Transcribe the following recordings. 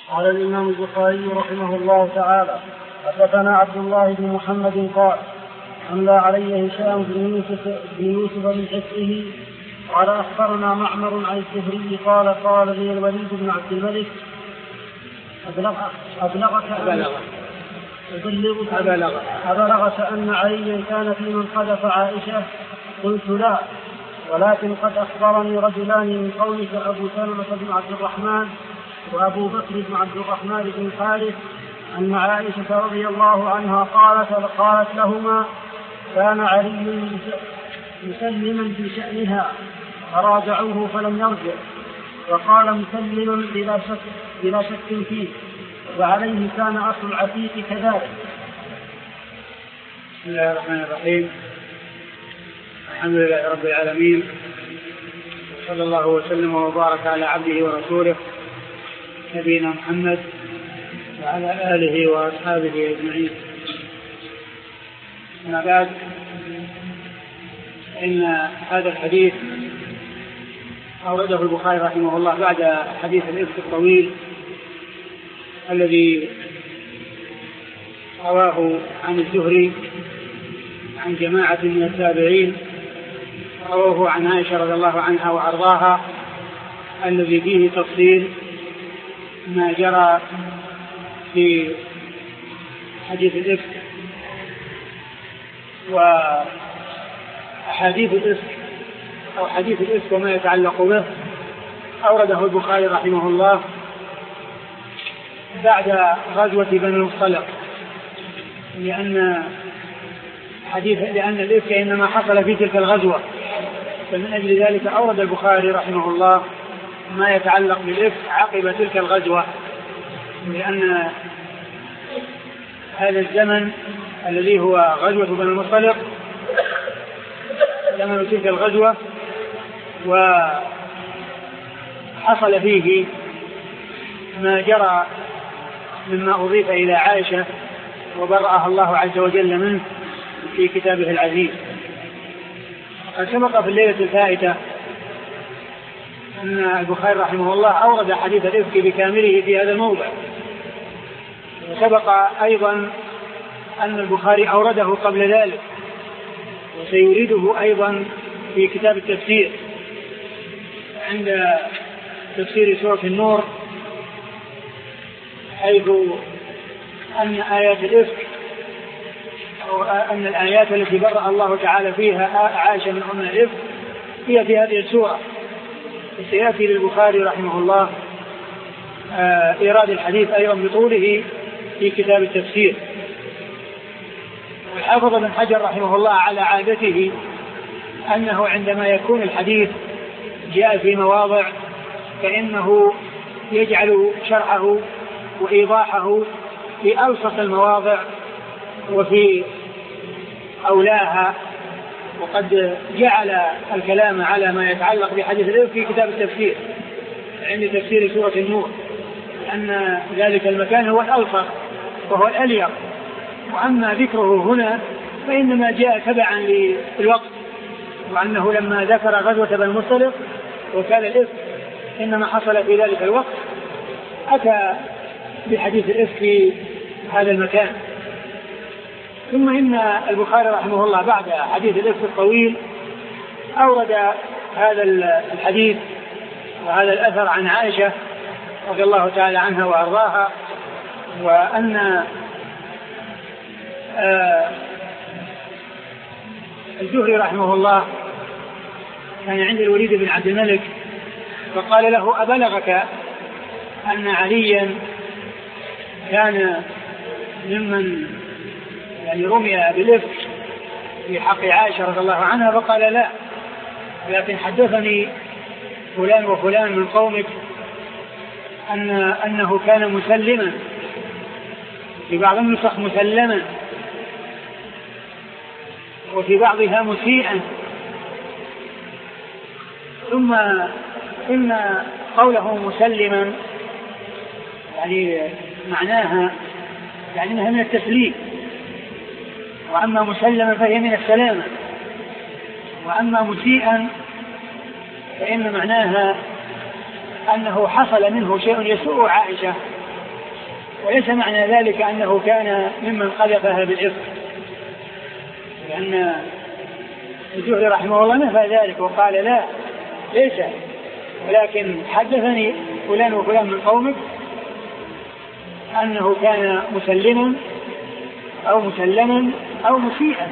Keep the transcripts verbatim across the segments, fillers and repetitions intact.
قال الإمام البخاري رحمه الله تعالى: حدثنا عبد الله بن محمد قال أملى علي هشام بن يوسف بن يوسف من حفظه قال أخبرنا معمر عن الزهري قال قال لي الوليد بن عبد الملك: أبلغك أبلغك أبلغك أن عليا كان في من قذف عائشة؟ قلت: لا، ولكن قد أخبرني رجلان من قومك أبو سلمة بن عبد الرحمن وأبو بكر بن عبد الرحمن بن الحارث أن عائشة رضي الله عنها قالت قالت لهما: كان علي مسلما في شأنها فراجعوه فلم يرجع، وقال مسلم بلا شك بلا شك فيه، وعليه كان أصل العتيق كذلك. بسم الله الرحمن الرحيم. الحمد لله رب العالمين، صلى الله وسلم وبارك على عبده ورسوله نبينا محمد وعلى آله وأصحابه أجمعين. أما بعد، إن هذا الحديث أورده البخاري رحمه الله بعد حديث الإفك الطويل الذي رواه عن الزهري عن جماعة من التابعين، رواه عن عائشة رضي الله عنها وأرضاها، الذي فيه تفصيل ما جرى في حديث الإفك وحديث الإفك أو حديث الإفك وما يتعلق به. أورده البخاري رحمه الله بعد غزوة بني المصطلق، لأن حديث لأن الإفك إنما حصل في تلك الغزوة، فمن أجل ذلك أورد البخاري رحمه الله ما يتعلق بالإفك عقب تلك الغزوة، لأن هذا الزمن الذي هو غزوة بني المصطلق زمن تلك الغزوة، وحصل فيه ما جرى مما أضيف إلى عائشة وبرأها الله عز وجل منه في كتابه العزيز. قد سبق في الليلة الفائتة أن البخاري رحمه الله أورد حديث الإفك بكامله في هذا الموضع، وسبق أيضا أن البخاري أورده قبل ذلك، وسيريده أيضا في كتاب التفسير عند تفسير سورة النور، حيث أن آيات الإفك أو أن الآيات التي برأ الله تعالى فيها عائشة من أم الإفك هي في هذه السورة. سيأتي للبخاري رحمه الله إيراد الحديث أيضا بطوله في كتاب التفسير. والحافظ ابن حجر رحمه الله على عادته أنه عندما يكون الحديث جاء في مواضع فإنه يجعل شرحه وإيضاحه في أوسط المواضع وفي أولاها، وقد جعل الكلام على ما يتعلق بحديث الإفك في كتاب التفسير عند تفسير سورة النور، أن ذلك المكان هو الأوسط وهو الأليق، وأما ذكره هنا فإنما جاء تبعا للوقت، وأنه لما ذكر غزوة بني المصطلق وكان الإفك إنما حصل في ذلك الوقت أتى بحديث الإفك في هذا المكان. ثم إن البخاري رحمه الله بعد حديث الإفك الطويل أورد هذا الحديث وهذا الأثر عن عائشة رضي الله تعالى عنها وأرضاها، وأن آه الزهري رحمه الله كان عند الوليد بن عبد الملك فقال له: أبلغك أن عليا كان ممن يعني رمي بالإفك في حق عائشة رضي الله عنها؟ فقال: لا، لكن حدثني فلان وفلان من قومك أن أنه كان مسلما، في بعض النسخ مسلما، وفي بعضها مسيئا. ثم إن قوله مسلما يعني معناها يعني أنها من التسليم، وأما مسلما فهي من السلامة، وأما مسيئا فإن معناها أنه حصل منه شيء يسوء عائشة وليس معنى ذلك أنه كان ممن قذفها بالإفك، لأن الزهري رحمه الله نفى ذلك وقال لا ليس، ولكن حدثني فلان وفلان من قومك أنه كان مسلما أو مسلما أو مسيئا.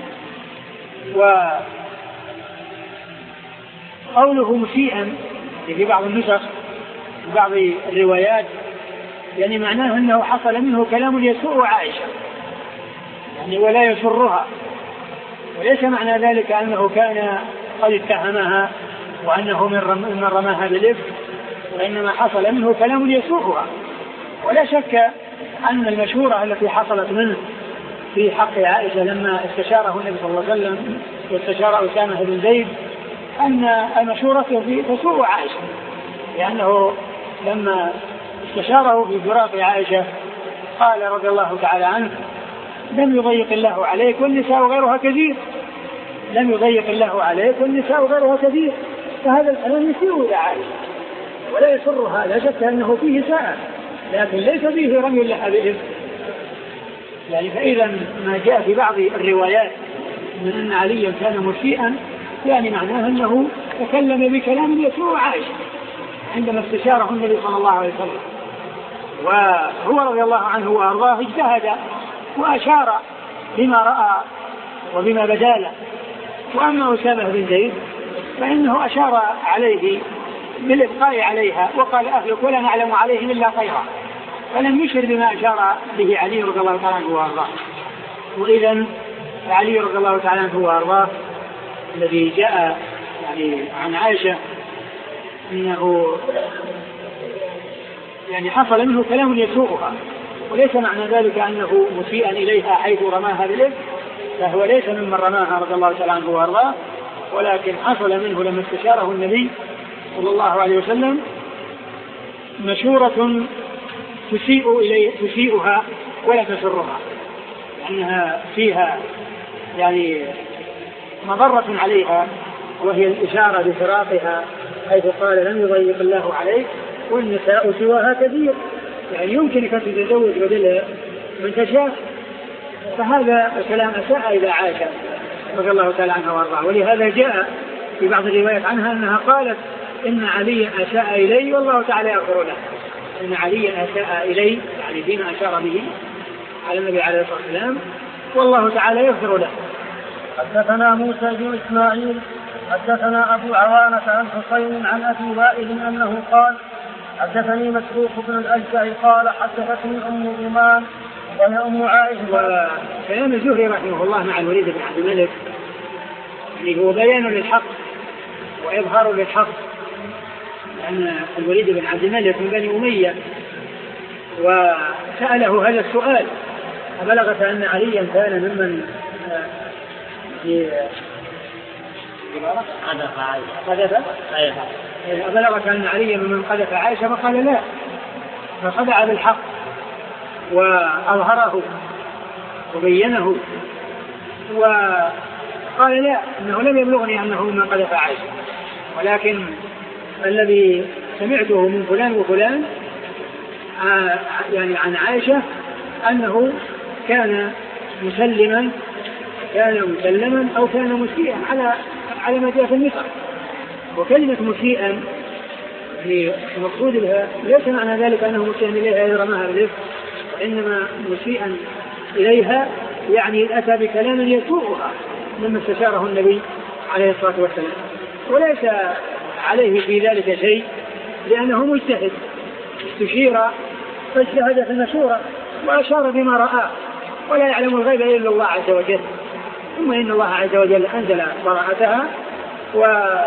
وقوله مسيئا في بعض النسخ وبعض الروايات يعني معناه أنه حصل منه كلام يسوء عائشة يعني ولا يسرها، وليس معنى ذلك أنه كان قد اتهمها وأنه من رماها بالإفك، وإنما حصل منه كلام يسوءها. ولا شك أن المشورة التي حصلت منه في حق عائشة لما استشاره النبي صلى الله عليه وسلم واستشار أسامة بن زيد أن المشورة تسوء عائشة، لأنه لما استشاره في فراق عائشة قال رضي الله تعالى عنه لم يضيق الله عليك والنساء غيرها كثير، لم يضيق الله عليك والنساء غيرها كثير. فهذا الكلام يسيء إلى عائشة ولا يسرها، لا شك أنه فيه ساء، لكن ليس فيه رمي لها بالإفك. يعني فإذا ما جاء في بعض الروايات من أن عليا كان مسيئا يعني معناه أنه تكلم بكلام يسوء عائشة عندما استشاره النبي صلى الله عليه وسلم، وهو رضي الله عنه وأرضاه اجتهد وأشار بما رأى وبما بدا له. وأما أسامة بن زيد فإنه أشار عليه بالإبقاء عليها وقال أهلك ولا نعلم عليهم إلا خيرا، فلم يشر بما أشار به علي رضي الله تعالى عنه وأرضاه. وإذا علي رضي الله تعالى عنه وأرضاه الذي جاء يعني عن عائشة أنه يعني حصل منه كلام يسوءها، وليس معنى ذلك أنه مسيئا إليها حيث رماها بالإفك، فهو ليس ممن رماها رضي الله تعالى عنه وأرضاه، ولكن حصل منه لما استشاره النبي صلى الله عليه وسلم مشورة تسيء إليه تسيئها ولا تسرها، لأنها فيها يعني مضرة عليها، وهي الإشارة بفراقها حيث قال لم يضيق الله عليك والنساء سواها كثير، يعني يمكنك أن تتزوج بدلها من تشاء. فهذا الكلام أساء إلى عائشة رضي الله تعالى عنها وارضاها. ولهذا جاء في بعض الروايات عنها أنها قالت إن عليا أساء إلي والله تعالى يغفر له، إن عليا أساء إلي يعني فيما أشار به على النبي عليه الصلاة والسلام والله تعالى يغفر له. حدثنا موسى بن إسماعيل حدثنا أبو عوانة عن حسين عن أبي وائل أنه قال حدثني مسروق بن الأجدع قال حدثتني أم إيمان وهي أم عائشة. وكلام الزهري رحمه الله مع الوليد بن عبد الملك يعني هو بيان للحق وإظهار للحق، لأن الوليد بن عبد الملك من بني أمية وسأله هذا السؤال فبلغت أن عليا كان ممن قذف عائشة بلغت أن عليا ممن قذف عائشة فقال لا، فخدع بالحق وأظهره وبينه وقال لا إنه لم يبلغني أنه ممن قذف عائشة، ولكن الذي سمعته من فلان وفلان يعني عن عائشة أنه كان مسلما كان مسلما أو كان مسيئا على على ما جاء في النسخ. وكلمة مسيئا المقصود بها ليس معنى ذلك أنه مسيئا إليها إذا رماها بالإفك، وإنما مسيئا إليها يعني أتى بكلام يسوءها لما استشاره النبي عليه الصلاة والسلام، وليس عليه في ذلك شيء لأنه مجتهد استشير فاجتهد في المشورة وأشار بما رأى، ولا يعلم الغيب إلا الله عز وجل. ثم إن الله عز وجل أنزل براءتها ومن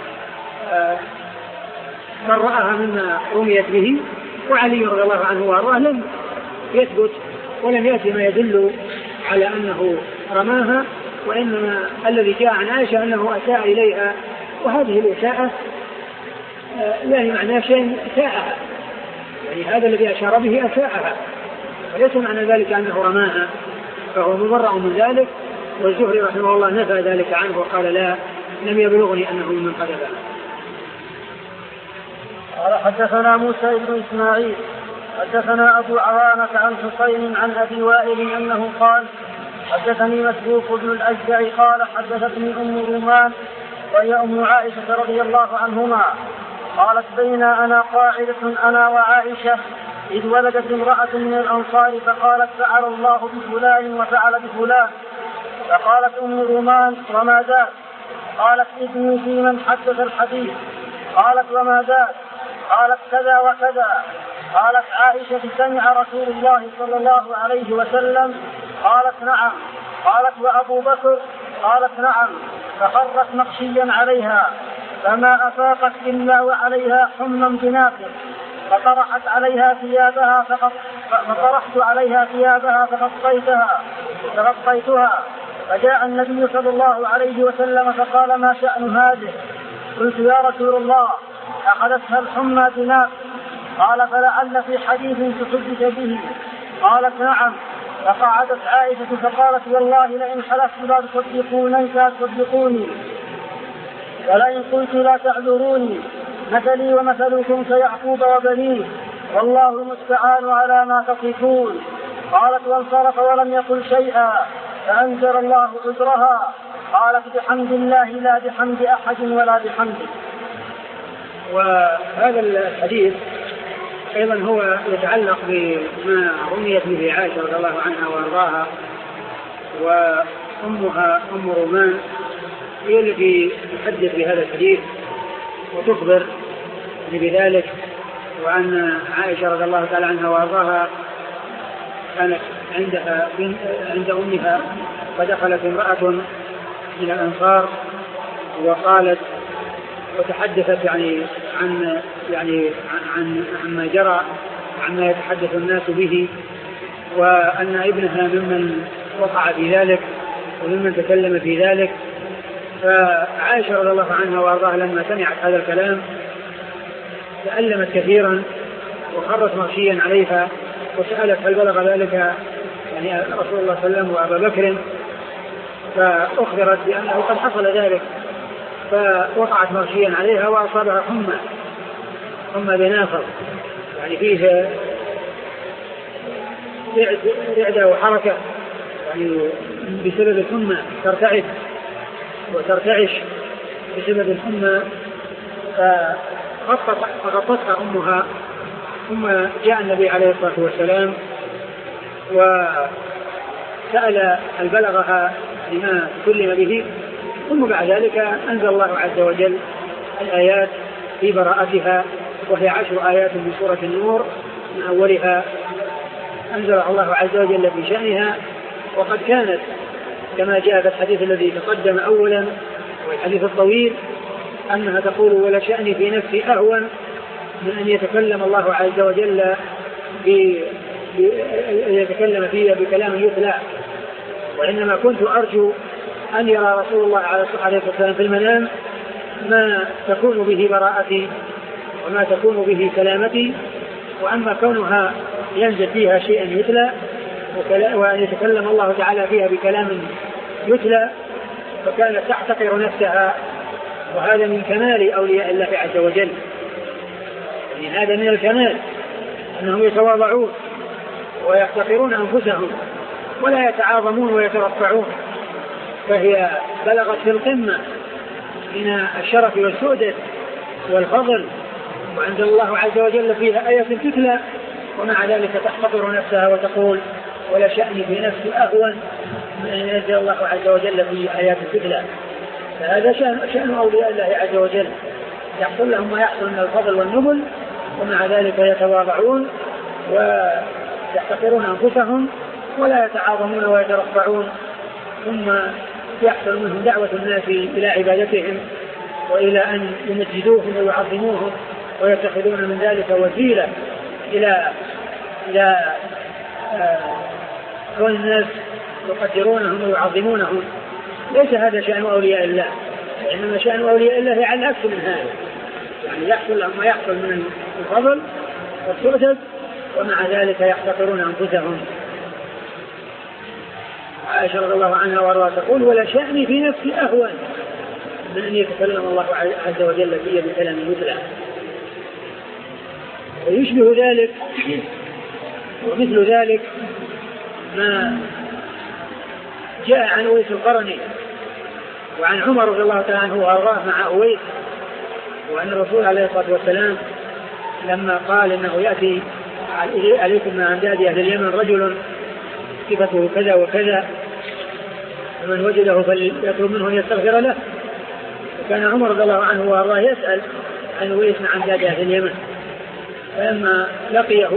رآها مما رميت به، وعلي رضي الله عنه وأرضاه لم يثبت ولم يأتي ما يدل على أنه رماها، وإنما الذي جاء عن عائشة أنه أساء إليها، وهذه الإساءة يعني معنى شيء أساءها، يعني هذا الذي أشار به أساءها، وليس معنى ذلك أنه رماها، فهو مبرأ من ذلك. والزهري رحمه الله نفى ذلك عنه وقال لا لم يبلغني أنه من قذفها. قال حدثنا موسى بن إسماعيل حدثنا أبو عوانة عن حسين عن أبي وائل أنه قال حدثني مسروق بن الأجدع قال حدثتني أم رومان وهي أم عائشة رضي الله عنهما قالت بين أنا قاعدة أنا وعائشة إذ ولدت امرأة من الأنصار فقالت فعل الله بفلان وفعل بفلان. فقالت أم رومان وما ذاك؟ قالت ابني في من حدث الحديث. قالت وما ذاك؟ قالت كذا وكذا. قالت عائشة سمع رسول الله صلى الله عليه وسلم؟ قالت نعم. قالت وأبو بكر؟ قالت نعم. فخرت مغشيا عليها فما أفاقت إلا وعليها حمى بناقر فطرحت عليها ثيابها فطرحت عليها ثيابها فغطيتها فغطيتها فجاء النبي صلى الله عليه وسلم فقال ما شأن هذه؟ قلت يا رسول الله أخذتها الحمى بناقر. قال فلعل في حديث تحدث به. قالت نعم. فقعدت عائشة فقالت والله لئن حلفت لا تصدقوني فاصدقوني ولئن قلت لا تعذروني مثلي ومثلكم كيعقوب وبنيه والله المستعان على ما تصفون. قالت وانصرف ولم يقل شيئا فأنزل الله عذرها. قالت بحمد الله لا بحمد أحد ولا بحمده. وهذا الحديث أيضا هو يتعلق بما رميت به عائشة رضي الله عنها وأرضاها وأمها أم رومان هي التي تحدث بهذا الحديث وتخبر بذلك. وأن عائشة رضي الله تعالى عنها وأرضاها كانت عندها عند أمها فدخلت امرأة من الأنصار وقالت وتحدثت يعني عن يعني عن عما جرى عما يتحدث الناس به وأن ابنها ممن وقع في ذلك وممن تكلم في ذلك. فعائشة رضي الله عنها وأرضاها لما سمعت هذا الكلام تألمت كثيرا وخرت مغشيا عليها وسألت هل بلغ ذلك يعني رسول الله صلى الله عليه وسلم وأبا بكر؟ فأخبرت بأنه قد حصل ذلك فوقعت مغشيا عليها وأصابها حمى حمى بناقر يعني فيه رعدة وحركة يعني بسبب الحمى ترتعد وترتعش بسبب الحمى. فغطتها أمها ثم جاء النبي عليه الصلاة والسلام وسأل هل بلغها لما تكلم به ثم بعد ذلك أنزل الله عز وجل الآيات في براءتها وهي عشر آيات من سورة النور من أولها أنزل الله عز وجل في شأنها. وقد كانت كما جاء في الحديث الذي تقدم أولا والحديث الطويل أنها تقول ولا شأني في نفسي أهون من أن يتكلم الله عز وجل يتكلم فيها بكلام يتلى وإنما كنت أرجو أن يرى رسول الله عليه الصلاة والسلام في المنام ما تكون به براءتي وما تكون به سلامتي. وأما كونها ينزل فيها شيئا يتلى وأن يتكلم الله تعالى فيها بكلام يتلى فكانت تحتقر نفسها. وهذا من كمال أولياء الله عز وجل يعني هذا من الكمال أنهم يتواضعون ويحتقرون أنفسهم ولا يتعاظمون ويترفعون. فهي بلغت في القمة من الشرف والسؤدة والفضل وأنزل الله عز وجل فيها آية تتلى ومع ذلك تحتقر نفسها وتقول ولا شأني في نفسي أهون من أن ينزل الله عز وجل في آيات تتلى. فهذا شأن, شأن أولياء الله عز وجل يحصل لهم ما يحصل من الفضل والنبل ومع ذلك يتواضعون ويحتقرون أنفسهم ولا يتعاظمون ويترفعون ثم يحصل منهم دعوة الناس إلى عبادتهم وإلى أن يمجدوهم ويعظموهم ويتخذون من ذلك وسيلة إلى إلى كون الناس يقدرونهم ويعظمونهم. ليس هذا شأن أولياء الله وإنما شأن أولياء الله على العكس من هذا يعني يحصل لهم ما يحصل من الفضل والسؤدد ومع ذلك يحتقرون أنفسهم. عائشة رضي الله عنها وارضاها تقول ولا شأني في نفسي أهون من أن يتكلم الله عز وجل فيه بكلام يتلى. ويشبه ذلك ومثل ذلك ما جاء عن أويس القرني وعن عمر رضي الله تعالى عنه وأرضاه مع أويس، وأن الرسول عليه الصلاة والسلام لما قال إنه يأتي عليكم من أنداد أهل اليمن رجل صفته كذا وكذا فمن وجده فليطلب منه أن يستغفر له، وكان عمر رضي الله عنه وأرضاه يسأل عن أويس من أنداد أهل اليمن، فلما لقيه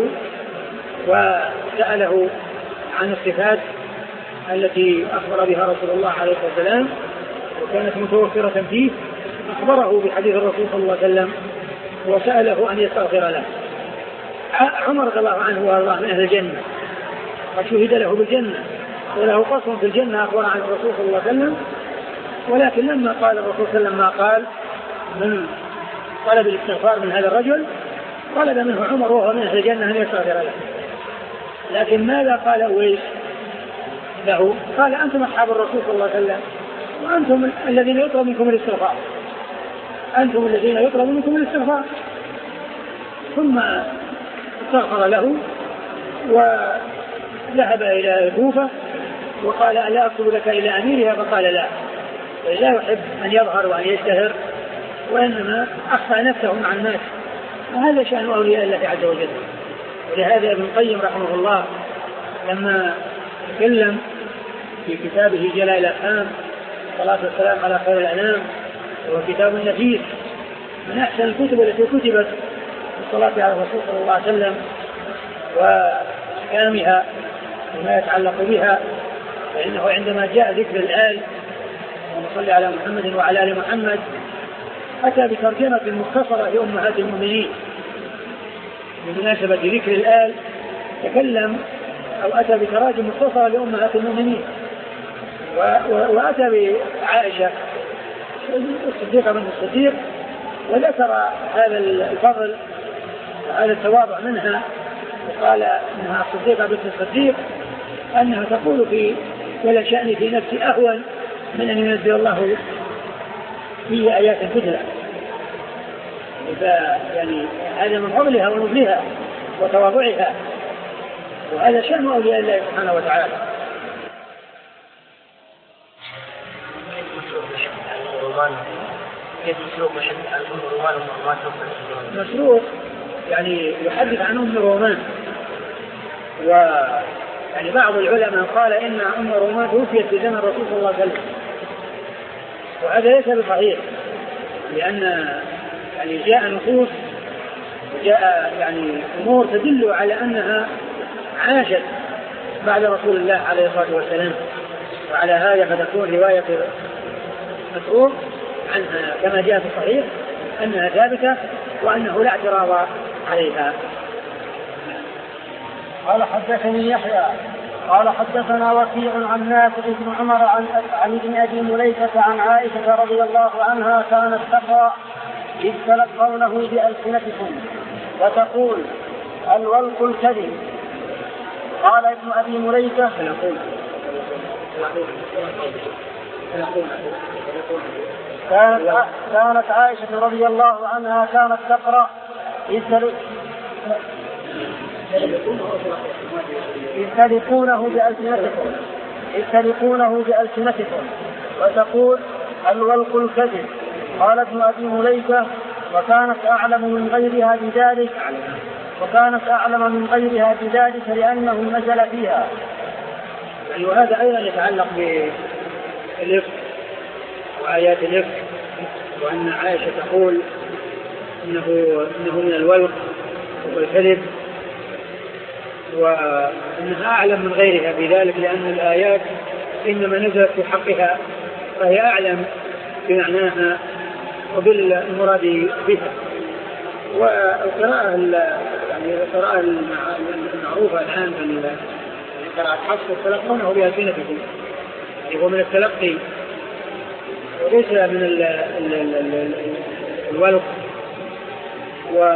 وسأله عن الصفات التي أخبر بها رسول الله عليه الصلاة والسلام وكانت متوفرة فيه أخبره بحديث الرسول صلى الله عليه وسلم وسأله أن يستغفر له. عمر رضي الله عنه وارضاه من أهل الجنة قد شهد له بالجنة وله قصر في الجنة أخبر عن الرسول صلى الله عليه وسلم، ولكن لما قال الرسول صلى الله عليه وسلم ما قال من طلب الاستغفار من هذا الرجل طلب منه عمر وهو من أهل الجنة أن يستغفر له. لكن ماذا قال أويس له؟ قال أنتم أصحاب الرسول صلى الله عليه وسلم وأنتم الذين يطلب منكم الاستغفار، أنتم الذين يطلب منكم الاستغفار. ثم استغفر له وذهب إلى الكوفة وقال ألا أكتب لك إلى أميرها؟ فقال لا، لا يحب أن يظهر وأن يشتهر وإنما أخفى نفسه مع الناس، وهذا شأن أولياء الله عز وجل. ولهذا ابن القيم رحمه الله لما تكلم في كتابه جلاء الأفهام الصلاة والسلام على خير الأنام، وهو كتاب نفيس من أحسن الكتب التي كتبت الصلاة على الرسول صلى الله عليه وسلم وأحكامها وما يتعلق بها، فإنه عندما جاء ذكر الآل ونصلي على محمد وعلى آل محمد أتى بترجمة مختصرة لأمهات المؤمنين بمناسبة ذكر الآل، تكلم أو أتى بتراجم مختصرة لأمهات المؤمنين وأتى بعائشة الصديقة بنت الصديق وذكر هذا الفضل وهذا التواضع منها، وقال إنها الصديقة بنت الصديق أنها تقول في ولا شأن في نفسي أهون من أن ينزل الله في آيات تتلى، يعني هذا من فضلها ونبلها وتواضعها، وهذا شأن أولياء الله سبحانه وتعالى. مسروق يعني يحدث عن أم رومان، ويعني بعض العلماء قال إن أم رومان توفيت في زمن الرسول صلى الله عليه وسلم، وهذا ليس بصحيح، لأن يعني جاء نصوص وجاء يعني أمور تدل على أنها عاشت بعد رسول الله عليه الصلاة والسلام، وعلى هذا فتكون رواية مسروق عنها كما جاء في الصحيح أنها ثابتة وأنه لا اعتراض عليها. قال حدثني يحيى قال حدثنا وكيع عن نافع بن عمر عن عن ابن ابي مليكة عن عائشة رضي الله عنها كانت تقرأ إذ تلقونه بألسنتكم وتقول الولق الكذب. قال ابن ابي مليكة كانت كانت عائشة رضي الله عنها كانت تقرأ إذ تلقونه بألسنتكم إذ تلقونه بألسنتكم وتقول الولق الكذب. قال ابن أبي مليكة وكانت أعلم من غيرها بذلك وكانت أعلم من غيرها بذلك لأنه نزل فيها. يعني وهذا أيضا يتعلق بالإفك وآيات الإفك، وأن عائشة تقول إنه, إنه من الولق والكذب، وأنها أعلم من غيرها بذلك لأن الآيات إنما نزلت في حقها فهي أعلم بمعناها وبالمراد بها. والقراءة يعني القراءة المعروفة الآن في قراءة حفص تلقونه بألسنتكم، يعني هو من التلقي وليس من ال ال ال الولق. و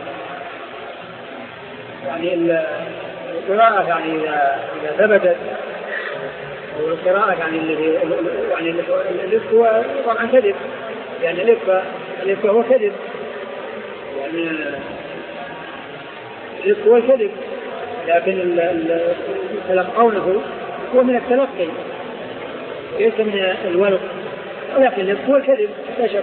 يعني القراءة يعني إذا ثبتت، والقراءة يعني الذي يعني الإفك هو طبعا كذب، يعني الإفك الإفك هو كذب، يعني الإفك هو الكذب، لكن تلقونه هو من التلقي ليس من الولد، ولكن هو الكذب لا شك.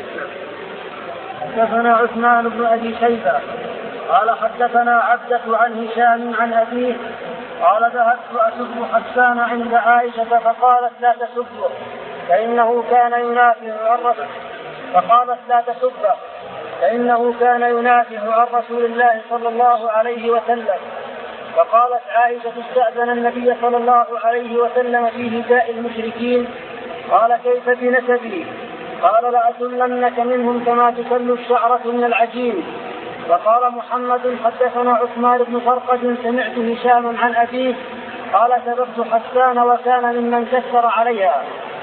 حدثنا عثمان بن أبي شيبة قال حدثنا عبدة عن هشام عن أبيه قال ذهبت أسب حسان عند عائشة فقالت لا تسبه فإنه كان ينافع عن رسول فقالت لا تسبه فإنه كان ينافع عن رسول الله صلى الله عليه وسلم. فقالت عائشة استأذن النبي صلى الله عليه وسلم في هداء المشركين قال كيف بنسبي؟ قال لأسلنك منهم كما تسل الشعرة من العجين. وقال محمد حدثنا عثمان بن فرقد سمعت هشام عن أبيه قال سببت حسان وكان ممن كسر عليها.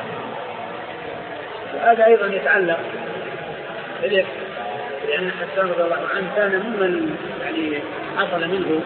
هذا أيضا يتعلق بالإفك، لأن حسان رضي الله عنه كان ممن يعني حصل منه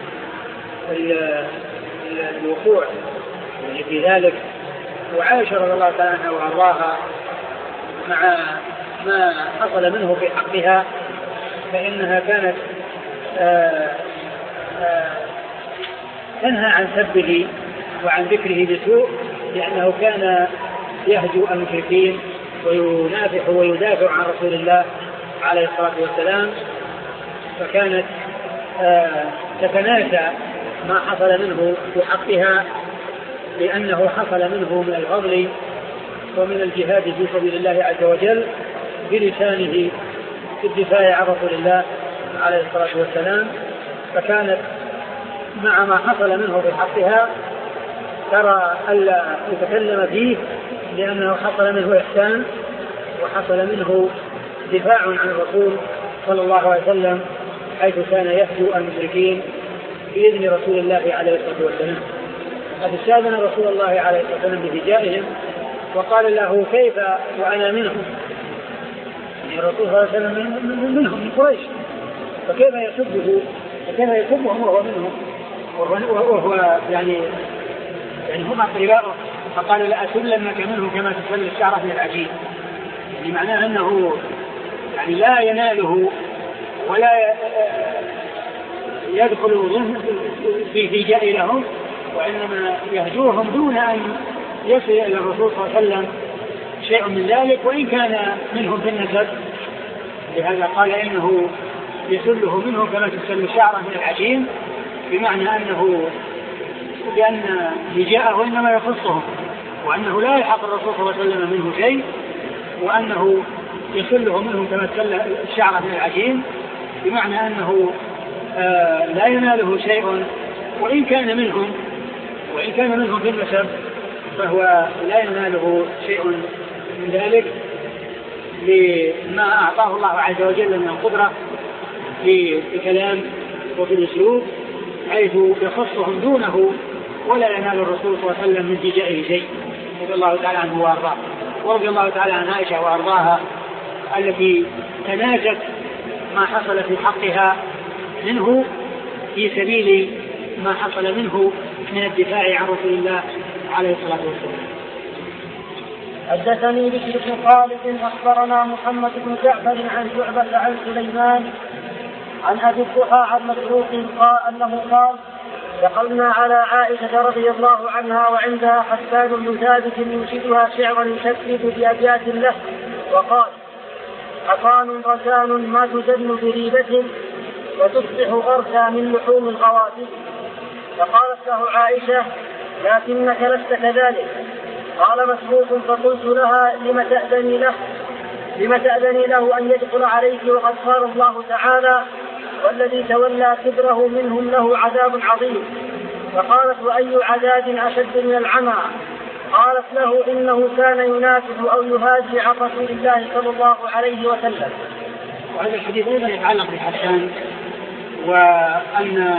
الوقوع في ذلك، وعائشة رضي الله تعالى عنها وأرضاها مع ما حصل منه في حقها فإنها كانت آآ آآ تنهى عن سبه وعن ذكره بسوء، لأنه كان يهجو المشركين وينافح ويدافع عن رسول الله عليه الصلاة والسلام، فكانت تتناسى ما حصل منه في حقها لأنه حصل منه من الفضل ومن الجهاد في سبيل الله عز وجل بلسانه في الدفاع عن رسول الله عليه الصلاة والسلام، فكانت مع ما حصل منه في حقها ترى ألا يتكلم فيه لأنه حصل منه إحسان وحصل منه دفاع عن الرسول صلى الله عليه وسلم، حيث كان يهجو المشركين بإذن رسول الله عليه الصلاة والسلام. قد استأذن رسول الله عليه الصلاة والسلام بهجائهم وقال له كيف وأنا منهم، يعني الرسول صلى الله عليه وسلم منهم من قريش، فكيف يسبه وكيف يسبهم وهو منهم وهو يعني يعني هم أقرباؤه، فقال لأسلنك منهم كما تسل الشعرة من العجين، يعني معناه أنه يعني لا يناله ولا يدخل في هجاء لهم، وإنما يهجوهم دون أن يصل إلى الرسول صلى الله عليه وسلم شيء من ذلك وإن كان منهم في النسب. لهذا قال إنه يسله منهم كما تسل الشعرة من العجين، بمعنى أنه لأن هجاءه إنما يخصهم، وأنه لا يلحق الرسول صلى الله عليه وسلم منه شيء، وأنه يسله منهم كما تسل الشعرة من العجين، بمعنى أنه آه لا يناله شيء وإن كان منهم وإن كان منهم في النسب فهو لا يناله شيء من ذلك لما أعطاه الله عز وجل من القدرة في الكلام وفي الأسلوب، حيث يخصهم دونه ولا ينال الرسول صلى الله عليه وسلم من هجائه شيء، رضي الله تعالى عنه وأرضاه. ورضي الله تعالى عن عائشة وأرضاها التي تناجت ما حصل في حقها منه في سبيل ما حصل منه من الدفاع عن رسول الله عليه الصلاة والسلام. حدثني بشر بن خالد أخبرنا محمد بن جعفر عن شعبة عن سليمان عن أبي الضحى عن مسروق قال أنه قال دخلنا على عائشة رضي الله عنها وعندها حسان بن ثابت ينشدها شعرا يشدد بأبيات له وقال حصان رسان ما تزن بريبة وتصبح غرسا من لحوم الغوافل. فقالت له عائشة لكنك لست كذلك. قال مسروق فقلت لها لم تأذني له لم تأذني له أن يدخل عليك وقد قال الله تعالى والذي تولى كبره منهم له عذاب عظيم. فقالت وأي عذاب أشد من العمى؟ قالت له إنه كان ينافق أو يهاجي عن رسول الله صلى الله عليه وسلم. وهذا الحديث أيضا يتعلق بحسان وأن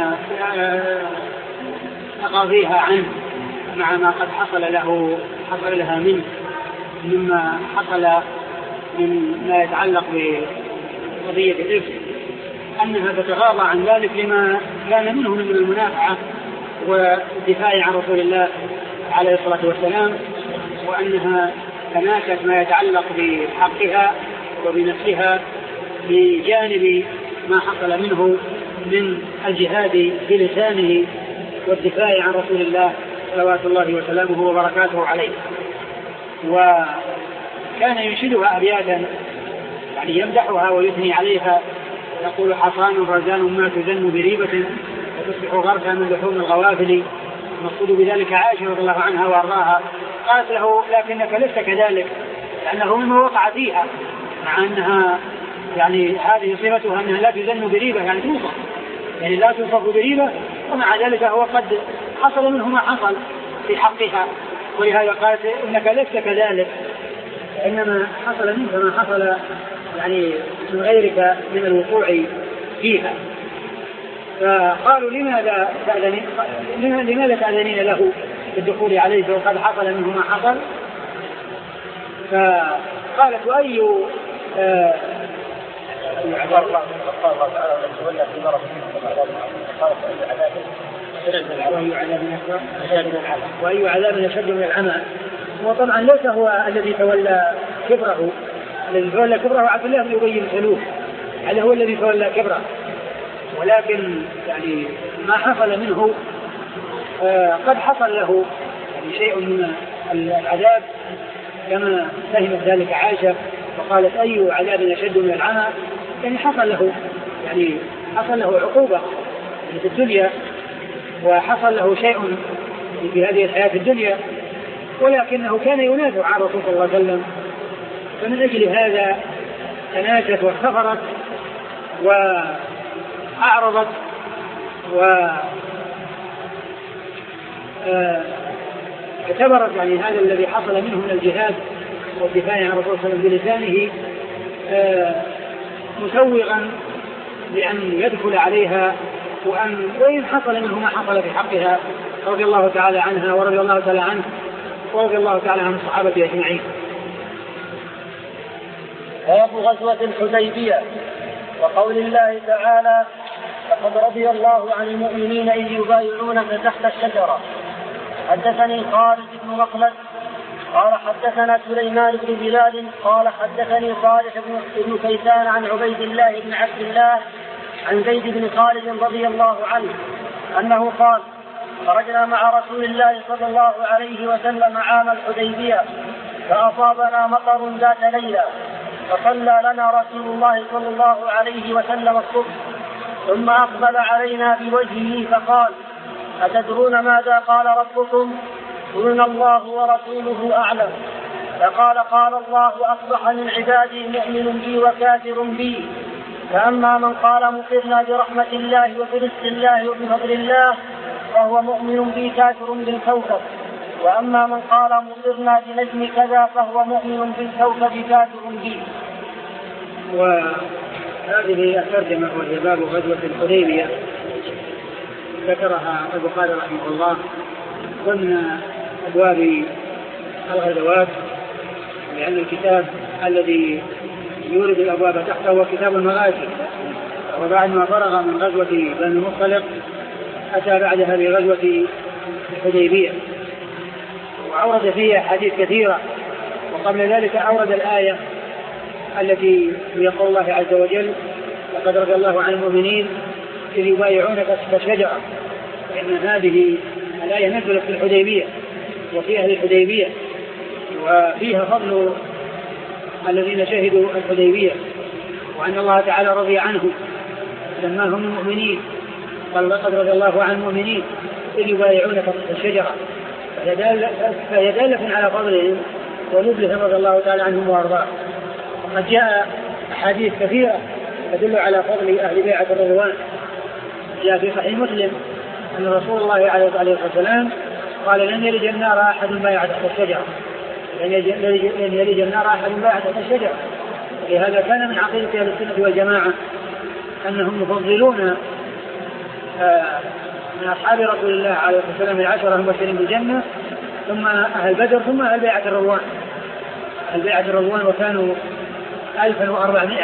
تقاضيها عنه مع ما قد حصل له حصل لها منه مما حصل من ما يتعلق بقضية الإفك، أنها تتغاضى عن ذلك لما كان منه من المنافعة والدفاع عن رسول الله عليه الصلاة والسلام، وأنها تناكت ما يتعلق بحقها وبنفسها بجانب ما حصل منه من الجهاد بلسانه والدفاع عن رسول الله صلوات الله وسلامه وبركاته عليه. وكان ينشدها أبياتا يعني يمدحها ويثني عليها، يقول: حصان رزان ما تزن بريبة وتصبح غرفا من لحوم الغوافل. المقصود بذلك عائشة رضي الله عنها وارضاها. قالت له: لكنك لست كذلك، لأنه مما وقع فيها، مع أنها يعني هذه صفتها أنها لا تزن بريبة يعني توصف، يعني لا توصف بريبة، ومع ذلك هو قد حصل منه ما حصل في حقها. ولهذا قالت: إنك لست كذلك، إنما حصل منك ما حصل يعني من غيرك من الوقوع فيها. فقالوا: لماذا تأذنين لماذا تأذنين له بالدخول عليه وقد حصل منه ما حصل؟ فقالت: وأي آه وأي عذاب يشد من العمى. وطبعا ليس هو الذي تولى كبره، الذي تولى كبره عبد الله بن أبي بن سلول، هذا هو الذي تولى كبره، ولكن يعني ما حصل منه آه قد حصل له يعني شيء من العذاب كما فهمت ذلك عائشة، وقالت: أي عذاب يشد من العمى، يعني حصل له يعني حصل له عقوبة في الدنيا، وحصل له شيء في هذه الحياة الدنيا، ولكنه كان ينافع عن رسول الله صلى الله عليه وسلم. فمن أجل هذا تناجت واستغفرت وأعرضت واعتبرت يعني هذا الذي حصل منه من الجهاد والدفاع عن رسول الله صلى الله عليه وسلم بلسانه مسوغا لأن يدخل عليها، وأن وإن حصل منه ما حصل في حقها رضي الله تعالى عنها ورضي الله تعالى عنه ورضي الله تعالى عن الصحابة أجمعين. باب غزوة الحديبية وقول الله تعالى: لقد رضي الله عن المؤمنين إذ يبايعونك تحت الشجرة. حدثني خالد بن مخلد قال حدثنا سليمان بن بلال قال حدثني صالح بن كيسان عن عبيد الله بن عبد الله عن زيد بن خالد رضي الله عنه أنه قال: خرجنا مع رسول الله صلى الله عليه وسلم عام الحديبية فأصابنا مطر ذات ليلة، فصلى لنا رسول الله صلى الله عليه وسلم الصبح، ثم أقبل علينا بوجهه فقال: أتدرون ماذا قال ربكم؟ قلنا: الله ورسوله أعلم. فقال: قال الله: أصبح من عبادي مؤمن بي وكافر بي، فأما من قال مطرنا برحمة الله وبرزق الله وبفضل الله فهو مؤمن بي كافر بالكوكب، وأما من قال مطرنا بنجم كذا فهو مؤمن بالكوكب كافر بي. وهذه الترجمة وهي باب غزوة الحديبية ذكرها البخاري رحمه الله ضمن أبواب الغزوات، لأن الكتاب الذي يورد الأبواب تحته هو كتاب المغازي، وبعد ما فرغ من غزوة بني المصطلق أتى بعدها بغزوة الحديبية، وأورد فيها حديث كثيرة، وقبل ذلك أورد الآية التي هي قول الله عز وجل: لقد رضي الله عن المؤمنين إذ يبايعونك تحت الشجرة، لأن هذه الآية نزلت في الحديبية وفي أهل الحديبية، وفيها فضل الذين شهدوا الحديبية، وأن الله تعالى رضي عنهم لما هم المؤمنين، قال: لقد رضي الله عن المؤمنين إذ يبايعونك تحت الشجرة، فهي دالة على فضلهم ونبلهم رضي الله تعالى عنهم وأرضاهم. وقد جاء أحاديث كثيرة تدل على فضل أهل بيعة الرضوان. جاء في صحيح مسلم أن رسول الله عليه الصلاة والسلام قال: لن يلج النار أحد بايع تحت الشجرة، لن يلج النار أحد بايع تحت الشجرة. لهذا كان من عقيدة أهل السنة والجماعة أنهم يفضلون من أصحاب رسول الله عليه الصلاة والسلام العشرة المبشرين بالجنة، ثم أهل بدر، ثم أهل بيعة الرضوان. أهل بيعة الرضوان وكانوا ألفا وأربعمائة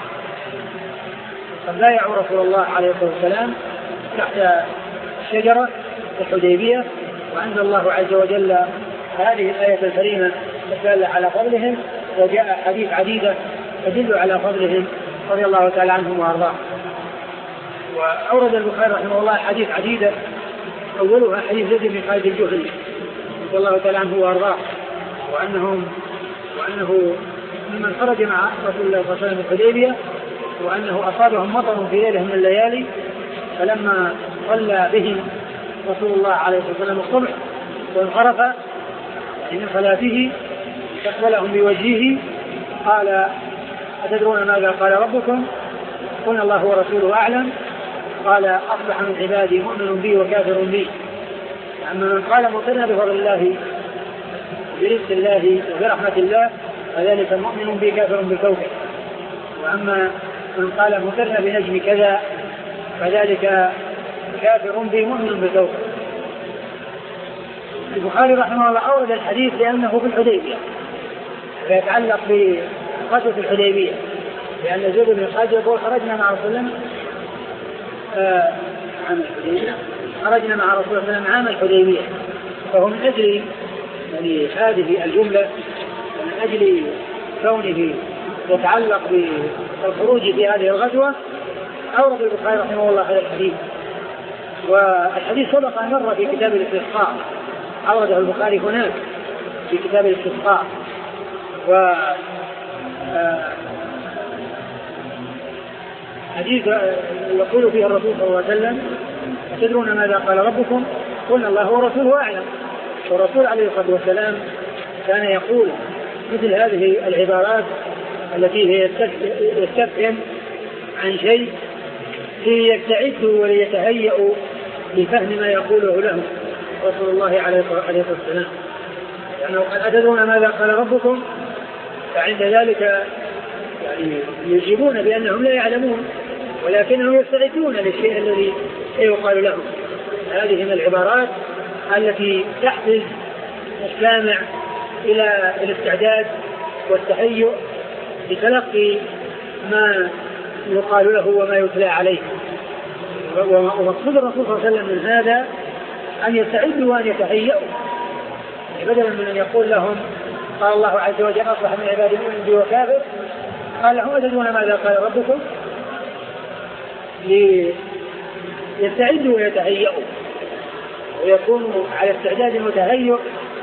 قد بايعوا رسول الله عليه الصلاة والسلام تحت الشجرة في الحديبية، وأنزل الله عز وجل هذه الآية الكريمة الدالة على فضلهم، وجاء حديث عديدة تدل على فضلهم رضي الله تعالى عنهم وأرضاهم. وأورد البخاري رحمه الله حديث عديدة، أولها حديث زيد بن خالد الجهني رضي الله تعالى عنه وأرضاه، وأنهم وأنه ممن خرج مع رسول الله صلى الله عليه وسلم الحديبية، وأنه أصابهم مطر في ليلة من الليالي، فلما صلى بهم رسول الله عليه الصلاة والسلام الصبح وانصرف من صلاته استقبلهم بوجهه قال: أتدرون ماذا قال ربكم؟ قلنا: الله ورسوله أعلم. قال: أصبح من عبادي مؤمن بي وكافر بي. أما من قال مطرنا بفضل الله برزق الله وبرحمة الله فذلك مؤمن بي كافر بالكوكب. وأما من قال مطرنا بنجم كذا فذلك كافر بي مؤمن بالكوكب. البخاري رحمه الله أورد الحديث لأنه في الحديبية، فيتعلق بغزوة الحديبية، لأن زيد بن خالد يقول: خرجنا مع رسول الله آه عام الحديبية خرجنا مع رسول الله عام الحديبية، فهو من أجل يعني هذه الجملة ومن أجل كونه يتعلق بالخروج في هذه الغزوة أورد البخاري رحمه الله هذا الحديث. والحديث سبق أن مر في كتاب الاستسقاء، أورده البخاري هناك في كتاب الاستسقاء. و حديث يقول فيه الرسول صلى الله عليه وسلم: أتدرون ماذا قال ربكم؟ قلنا: الله ورسوله أعلم. والرسول عليه الصلاة والسلام كان يقول مثل هذه العبارات التي هي يستفهم عن شيء ليستعدوا وليتهيئوا لفهم ما يقوله لهم رسول الله عليه الصلاة والسلام. لأنه قال: أتدرون ماذا قال ربكم؟ فعند ذلك يعني يجيبون بأنهم لا يعلمون، ولكنهم يستعدون للشيء الذي يقال لهم. هذه من العبارات التي تحفز السامع إلى الاستعداد والتهيؤ لتلقي ما يقال له وما يتلى عليه. ومقصود الرسول صلى الله عليه وسلم من هذا أن يستعدوا وأن يتهيئوا، بدلا من أن يقول لهم: قال الله عز وجل: أصبح من عبادي مؤمن بي وكافر، قال لهم: أتدرون ماذا قال ربكم؟ ليستعدوا ويتهيئوا ويكونوا على استعداد وتهيؤ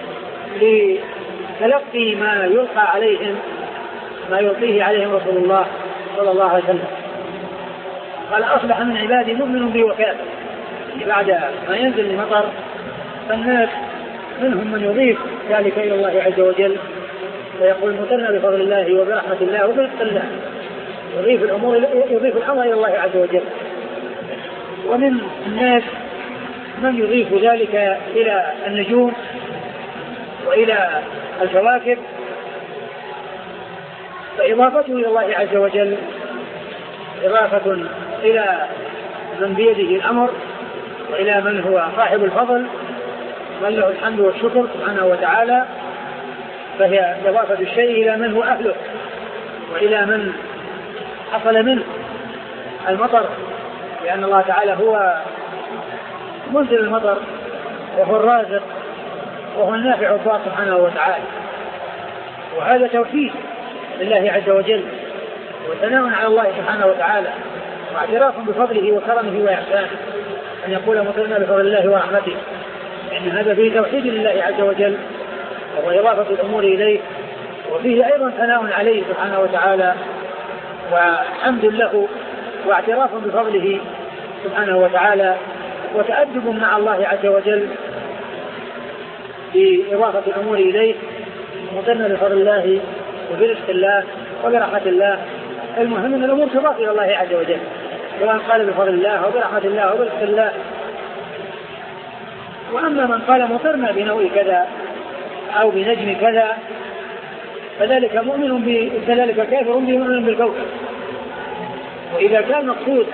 لتلقي ما يلقى عليهم، ما يلقيه عليهم رسول الله صلى الله عليه وسلم. قال: أصبح من عبادي مؤمن بي وكافر. بعد ما ينزل المطر فالناس منهم من يضيف ذلك إلى الله عز وجل ويقول: مطرنا بفضل الله وبرحمة الله وبرزق الله، يضيف الأمور يضيف الأمر إلى الله عز وجل. ومن الناس من يضيف ذلك إلى النجوم وإلى الكواكب، فإضافته إلى الله عز وجل إضافة إلى من بيده الأمر وإلى من هو صاحب الفضل من له الحمد والشكر سبحانه وتعالى، فهي إضافة الشيء إلى من هو أهله وإلى من حصل منه المطر، لأن الله تعالى هو منزل المطر وهو الرازق وهو النافع الضار سبحانه وتعالى. وهذا توحيد لله عز وجل وثناء على الله سبحانه وتعالى واعتراف بفضله وكرمه وإحسانه، أن يقول: مطرنا بفضل الله ورحمته، إن هذا فيه توحيد لله عز وجل وهو إضافة الأمور إليه، وفيه أيضا ثناء عليه سبحانه وتعالى وحمد له واعتراف بفضله سبحانه وتعالى وتأدب مع الله عز وجل بإضافة الأمور إليه. مطرنا بفضل الله وبرزق الله وبرحمة الله. المهم أن الأمور تضاف إلى الله عز وجل، سواء قال بفضل الله وبرحمة الله وبرزق الله. وأما من قال مطرنا بنوء كذا أو بنجم كذا فذلك مؤمن بذلك كافر بمؤمن بالكوكب. وإذا كان مقصود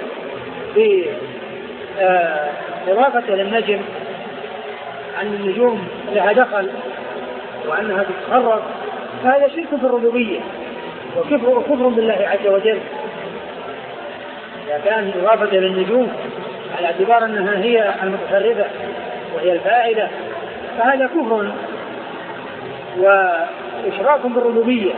بإضافة للنجم أن النجوم لها دخل وأنها تتخرج فهذا شرك في الربوبية وكفر كفر بالله عز وجل. إذا كان إضافة للنجوم على اعتبار أنها هي المتصرفة وهي الفاعلة فهذا كفر وإشراك بالربوبية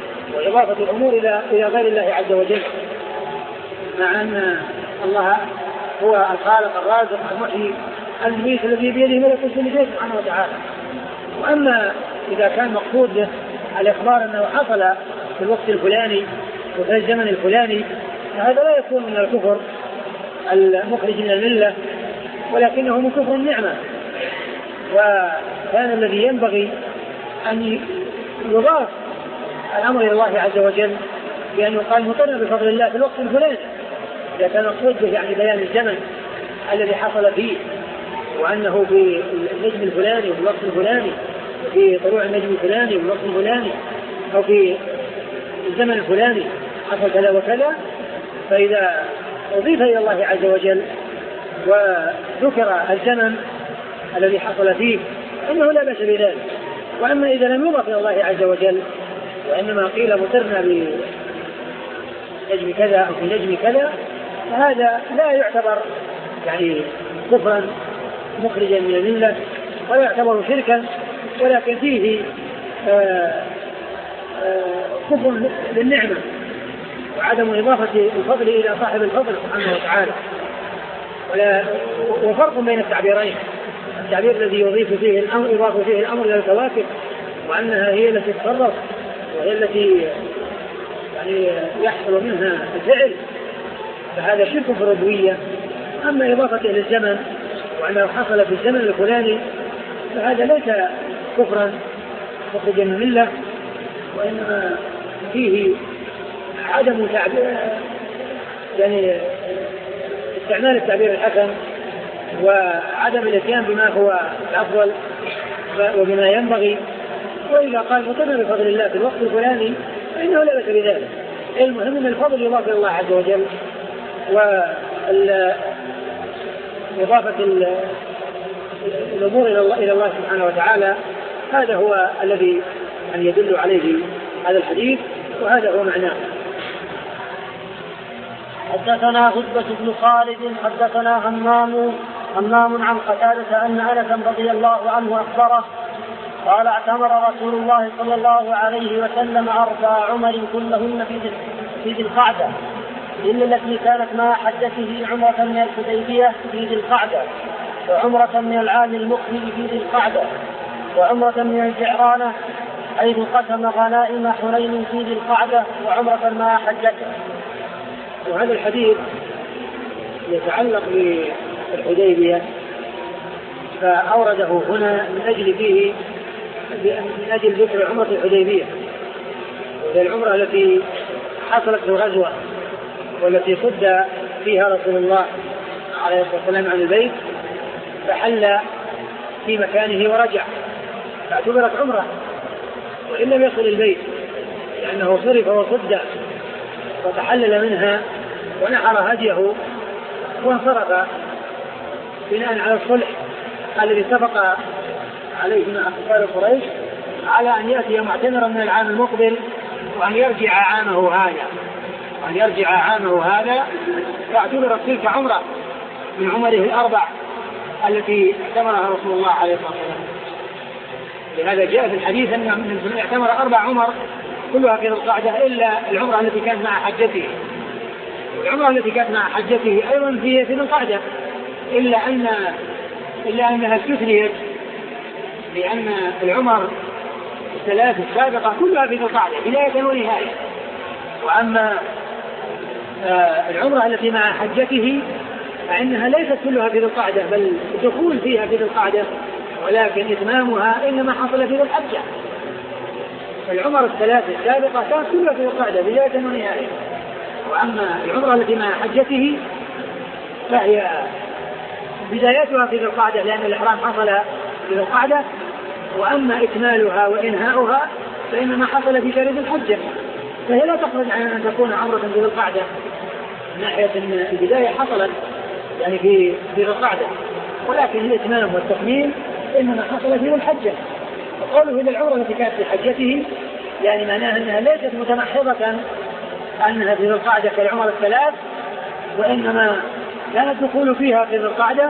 وإضافة الأمور إلى إلى غير الله عز وجل، مع أن الله هو الخالق الرازق المحيي المميت الذي بيده ملك كل شيء سبحانه وتعالى. وأما إذا كان مقصود به الإخبار أنه حصل في الوقت الفلاني وفي الزمن الفلاني فهذا لا يكون من الكفر المخرج من الملة، ولكنه من كفر النعمة. وكان الذي ينبغي أن يضاف الأمر إلى الله عز وجل بأن يقال مطرنا بفضل الله في الوقت الفلاني إذا كان مقصود به يعني بيان الزمن الذي حصل فيه، وأنه في النجم الفلاني وفي الوقت الفلاني في طلوع النجم الفلاني وفي الوقت الفلاني أو في الزمن الفلاني حصل كذا وكذا. فإذا أضيف إلى الله عز وجل وذكر الزمن الذي حصل فيه إنه لا بأس بذلك. وأما إذا لم يضف إلى الله عز وجل وإنما قيل مطرنا بنجم كذا أو في نجم كذا فهذا لا يعتبر يعني كفرا مخرجا من الملة ولا يعتبر شركا، ولكن فيه آآ آآ كفر للنعمة وعدم إضافة الفضل إلى صاحب الفضل سبحانه وتعالى. وفرق بين التعبيرين، التعبير الذي يضيف فيه الأمر يضاف فيه الأمر إلى الكواكب وأنها هي التي تتصرف وهي التي يعني يحصل منها الفعل فهذا شرك في الربوبية. أما إضافة إلى الزمن وأنه حصل في الزمن الفلاني فهذا ليس كفرا مخرجا من الملة، وإنما فيه عدم تعبير يعني استعمال التعبير الحسن وعدم الاتيان بما هو الأفضل وبما ينبغي. وإذا قال مطرنا بفضل الله في الوقت الفلاني فإنه لا بأس بذلك. المهم أن الفضل يضاف إلى الله عز وجل، وإضافة الأمور إلى الله سبحانه وتعالى هذا هو الذي أن يدل عليه هذا الحديث وهذا هو معناه. حدثنا هدبة بن خالد حدثنا همام همام عن قتادة أن أنس رضي الله عنه أخبره قال اعتمر رسول الله صلى الله عليه وسلم أربع عمر كلهن في ذي القعدة إلا التي كانت مع حجته عمرة من الحديبية في ذي القعدة، وعمرة من العام المقبل في ذي القعدة، وعمرة من الجعرانة حيث قسم غنائم حنين في ذي القعدة، وعمرة مع حجته. وهذا الحديث يتعلق بالحديبية فأورده هنا من أجل فيه من أجل ذكر عمرة الحديبية وهي العمرة التي حصلت في الغزوة والتي صد فيها رسول الله عليه الصلاة والسلام عن البيت فحل في مكانه ورجع فاعتبرت عمرة وإن لم يصل البيت لأنه صرف وصد وتحلل منها ونحر هديه وانصرف بناء على الصلح الذي اتفق عليه مع كفار قريش على أن يأتي معتمرا من العام المقبل وأن يرجع عامه هذا وأن يرجع عامه هذا فاعتبرت تلك عمرة من عمره الأربع التي اعتمرها رسول الله عليه الصلاة والسلام. لهذا جاء في الحديث أن من اعتمر أربع عمر كلها في القعدة إلا العمرة التي كانت مع حجته، والعمرة التي كانت مع حجته أيضا في في القعدة إلا أن إلا أنها استثنيت لأن العمر الثلاث السابقة كلها في القعدة بداية ونهاية. وأما آه العمرة التي مع حجته فإنها ليست كلها في القعدة بل الدخول فيها في القعدة ولكن إتمامها إنما حصل في الحجة. العمر الثلاث السابقة كانت كلها في القعدة بداية ونهاية. وأما العمرة التي مع حجته فهي بدايتها في القعدة لأن الإحرام حصل في القعدة، وأما إكمالها وإنهاؤها فإنما حصل في شهر الحجة، فهي لا تخرج عن أن تكون عمرة في القعدة من ناحية أن البداية حصلت يعني في في القعدة، ولكن الإتمام والتكميل إنما حصل في الحجة. وقوله إن العمرة التي كانت في حجته يعني معناها أنها ليست متمحضة أنها في القعدة كالعمر الثلاث، وإنما كان الدخول فيها في القعدة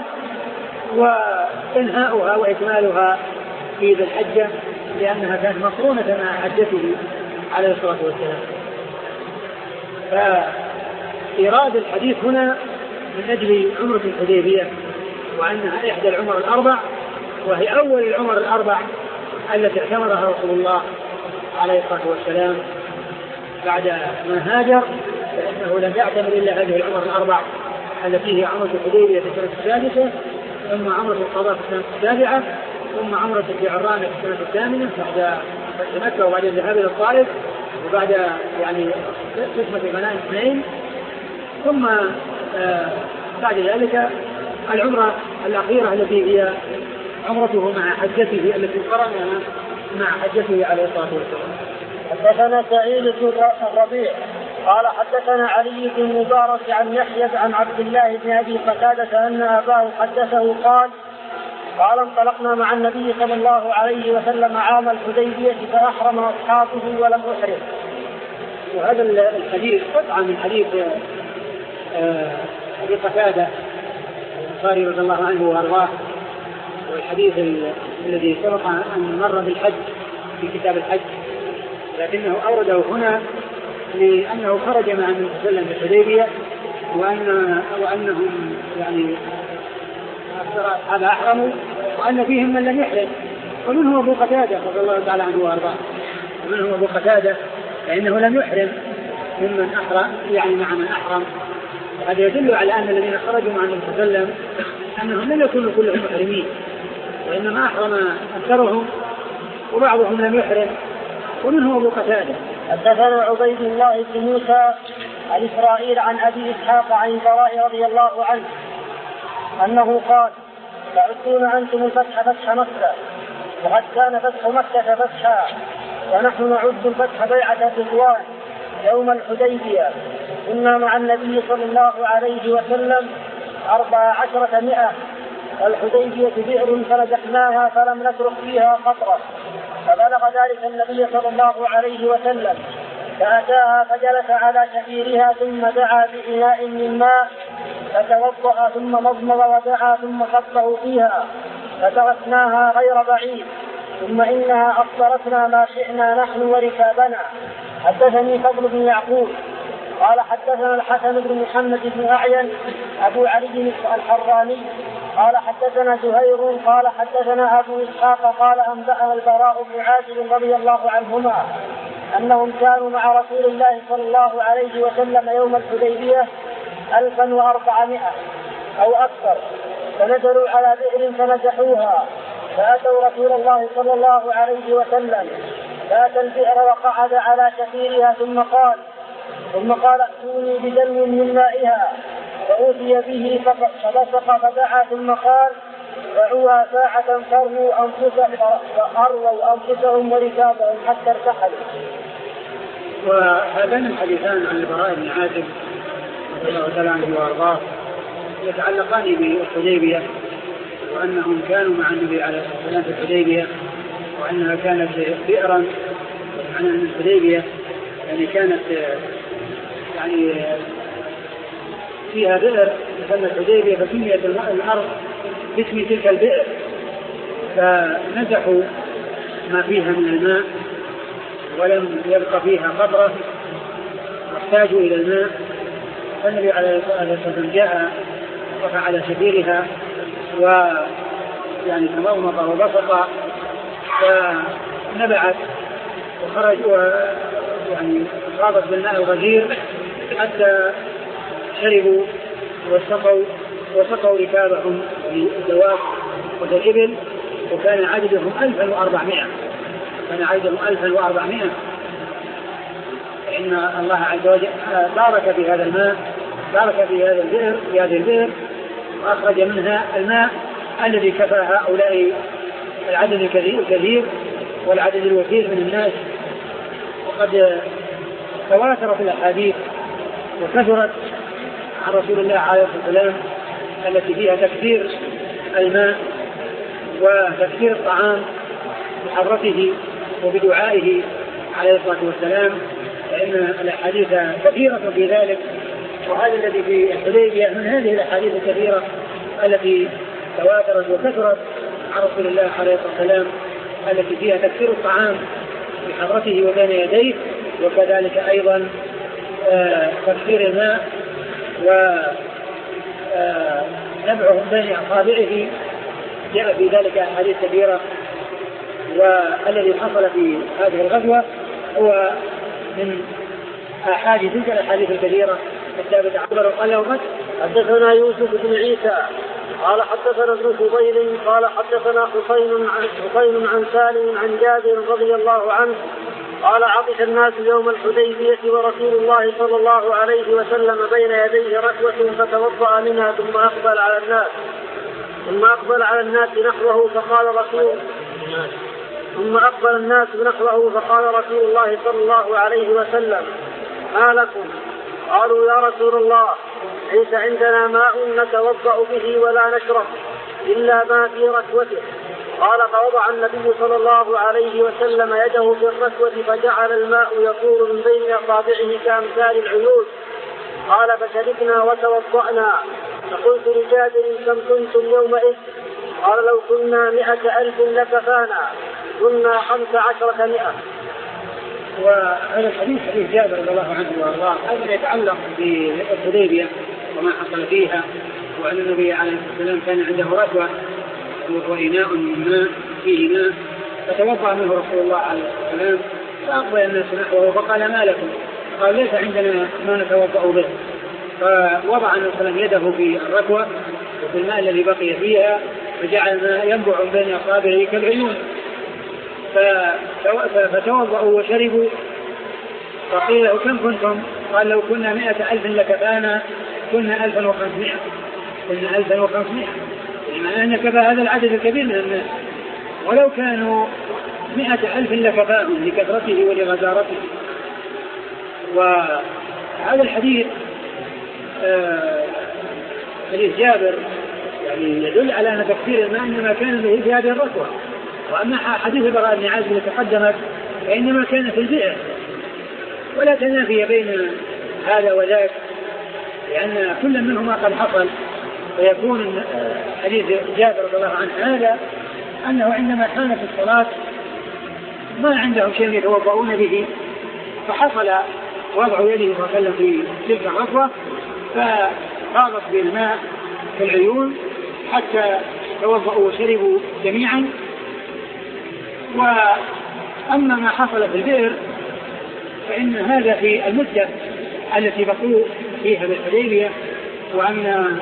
وإنهاؤها وإكمالها في ذي الحجة لأنها كانت مقرونة مع حجته عليه الصلاة والسلام. فإيراد الحديث هنا من أجل عمرة الحديبية، وأنها إحدى العمر الأربع، وهي أول العمر الأربع التي اعتمرها رسول الله عليه الصلاة والسلام بعد ما هاجر، فإنه لم يعتمر إلا هذه العمر الأربع التي هي عمرة الحديبية في السنة السادسة، ثم عمرة القضاء في السنة السابعة، ثم عمرة الجعرانة في السنة الثامنة بعد فتح مكة وبعد الذهاب إلى الطائف، وبعد يعني قسمة غنائم اثنين، ثم آه بعد ذلك العمرة الأخيرة التي هي عمرته مع حجته التي قرنها مع حجته عليه الصلاة والسلام. حدثنا سعيد بن الربيع قال حدثنا علي بن مبارك عن يحيى عن عبد الله بن أبي قتادة أن أباه حدثه قال قال انطلقنا مع النبي صلى الله عليه وسلم عام الحديبية فأحرم أصحابه ولم أحرم. وهذا الحديث قطعة من حديث أبي قتادة الأنصاري رضي الله عنه وأرضاه، والحديث الذي سبق أن مر بالحج في كتاب الحج، لكنه أورده هنا لأنه خرج مع النبي صلى الله عليه وسلم في الحديبية، وأن وأنهم يعني أكثر أصحاب أحرموا، وأن فيهم من لم يحرم، ومنهم أبو قتادة رضي الله تعالى عنه وأرضاه، ومنهم أبو قتادة فإنه لم يحرم ممن أحرم يعني مع من أحرم. هذا يدل على أن الذين خرجوا مع النبي صلى الله عليه وسلم أنهم لم يكونوا كلهم محرمين، وإنما أحرم أكثرهم وبعضهم لم يحرم، ومنهم أبو قتادة. حدثنا عبيد الله بن موسى عن إسرائيل عن أبي إسحاق عن البراء رضي الله عنه أنه قال تعدون أنتم الفتح فتح مكة، وقد كان فتح مكة فتحا، ونحن نعد الفتح بيعة رضوان يوم الحديبية، كنا مع النبي صلى الله عليه وسلم أربع عشرة مئة، والحديبية بئر فنزحناها فلم نترك فيها قطرة، فبلغ ذلك النبي صلى الله عليه وسلم فأتاها فجلس على شفيرها ثم دعا بإناء من ماء فتوضأ ثم مضمض ودعا ثم خطه فيها فتركناها غير بعيد، ثم إنها أفطرتنا ما شئنا نحن وركابنا. حدثني فضل بن يعقوب قال حدثنا الحسن بن محمد بن أعين أبو علي الحراني قال حدثنا زهير قال حدثنا أبو إسحاق قال أنبأنا البراء بن عازب رضي الله عنهما أنهم كانوا مع رسول الله صلى الله عليه وسلم يوم الحديبية ألفا وأربعمائة أو أكثر، فنزلوا على بئر فنزحوها، فأتوا رسول الله صلى الله عليه وسلم فأتى البئر وقعد على شفيرها ثم قال ثم قال ائتوني بدلو من مائها، فأوتي به فبصق فدعا ثم قال دعوها ساعة فاروا أنفسهم فأروا أنفسهم وركابهم حتى ارتحلوا. وهذان الحديثان عن البراء بن عازب رضي الله تعالى عنه وأرضاه يتعلقان بالحديبية، وأنهم كانوا مع النبي عليه الصلاة والسلام في الحديبية، وأنها كانت بئرا عن الحديبية يعني كانت يعني فيها بئر تسمى الحديبية، فسميت الأرض باسم تلك البئر، فنزحوا ما فيها من الماء ولم يبقى فيها قطرة واحتاجوا إلى الماء، فالنبي عليه الصلاة والسلام جاء وقف على سبيلها ويعني تمضمض وبسط فنبعت وخرج يعني أصابت بالماء الغزير حتى شربوا وسقوا وسقوا ركابهم بالدواب والإبل، وكان عددهم ألفا وأربعمائة كان عددهم ألفا وأربعمائة فإن الله عز وجل بارك في هذا الماء، بارك في هذا البئر في هذه البئر وأخرج منها الماء الذي كفى هؤلاء العدد الكثير والعدد الوفير من الناس. وقد تواترت الأحاديث وكثرت عن رسول الله عليه الصلاة والسلام التي فيها تكثير الماء وتكثير الطعام بحضرته وبدعائه عليه الصلاة والسلام، فإن الأحاديث كثيرة في ذلك، وهذا الذي في الحديبية من هذه الأحاديث الكثيرة التي تواترت وكثرت عن رسول الله عليه الصلاة والسلام التي فيها تكثير الطعام بحضرته وبين يديه، وكذلك أيضا تكثير الماء نبعه بين أصابعه جاء في ذلك أحاديث كثيرة. والذي حصل في هذه الغزوة هو من أحاديث تلك الأحاديث الكثيرة الثابتة عبر قال له حدثنا يوسف بن عيسى قال حدثنا ابن فضيل قال حدثنا حسين عن حسين عن سالم عن جابر رضي الله عنه قال عطش الناس يوم الحديبية ورسول الله صلى الله عليه وسلم بين يديه ركوة فتوضأ منها ثم أقبل على الناس ثم أقبل على الناس نحوه فقال رسول ثم أقبل الناس نحوه فقال رسول الله صلى الله عليه وسلم ما لكم؟ قالوا يا رسول الله ليس عندنا ماء نتوضأ به ولا نشرب إلا ما في ركوته. قال فوضع النبي صلى الله عليه وسلم يده في الركوة فجعل الماء يفور من بين أصابعه كأمثال العيون. قال فشربنا وتوضأنا. فقلت لجابر كم كنتم يومئذ؟ قال لو كنا مئة ألف لكفانا كنا خمس عشرة مئة. وهذا الحديث حديث جابر رضي الله عنه وارضاه هذا يتعلق بالحديبية وما حصل فيها، وأن النبي عليه الصلاة والسلام كان عنده ركوة وإناء من ماء فيه ماء فتوضأ منه رسول الله عليه الصلاة والسلام فأقبل الناس نحوه فقال ما لكم؟ قال ليس عندنا ما نتوضأ به. فوضع النبي صلى الله عليه وسلم يده في الركوة وفي الماء الذي بقي فيها فجعل الماء ينبع بين أصابعه كالعيون فتوضأوا وشربوا. فقيل له كم كنتم؟ قال لو كنا مئة ألف لكفانا كنا ألفا وخمسمائة كنا ألفا وخمسمائة يعني أن كفى هذا العدد الكبير من الناس، ولو كانوا مئة ألف لكفاهم لكثرته ولغزارته. وهذا الحديث آه حديث جابر يعني يدل على أن تكثير الماء إنما كان به في هذه الركوة. وأما حديث البراء بن عازب الذي تقدمت فإنما كان في البئر، ولا تنافي بين هذا وذاك لأن كل منهما قد حصل. فيكون حديث جابر رضي الله عنه هذا أنه عندما كان في الصلاة ما عندهم شيء يتوضؤون به فحصل وضع يده صلى الله عليه وسلم في تلك الركوة فغاضت بالماء في العيون حتى توضؤوا وشربوا جميعا. وأما ما حصل في البئر فإن هذا في المدة التي بقوا فيها بالحديبية، وأن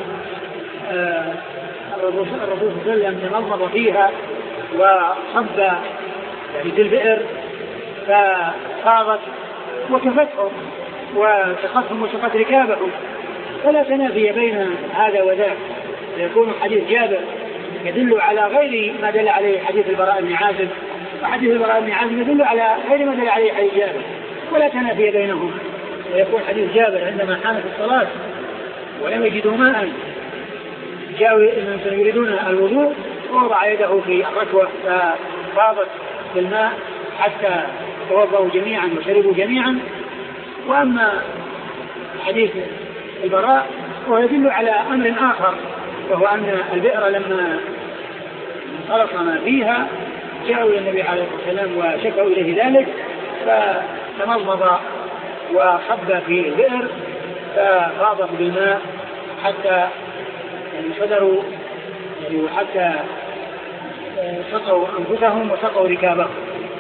الرسول صلى الله عليه وسلم تمضمض فيها وصب يعني في البئر فصابت وكفتهم وسقتهم وسقت ركابهم. فلا تنافي بين هذا وذاك. يكون حديث جابر يدل على غير ما دل عليه حديث البراء بن عازب، وحديث البراء بن عازب يدل على غير ما دل عليه حديث جابر، ولا تنافي بينهم. ويكون حديث جابر عندما حانت الصلاة ولم يجدوا ماء جاءوا يريدون الوضوء ووضع يده في الركوة ففاضت بالماء حتى توضأوا جميعا وشربوا جميعا. وأما حديث البراء هو يدل على أمر آخر، وهو أن البئر لما انطلق ما فيها جاءوا إلى النبي عليه الصلاة والسلام وشكوا إليه ذلك فتمضمض وصب في البئر ففاضت بالماء حتى يعني صدروا يعني حتى سقوا أنفسهم وسقوا ركابهم.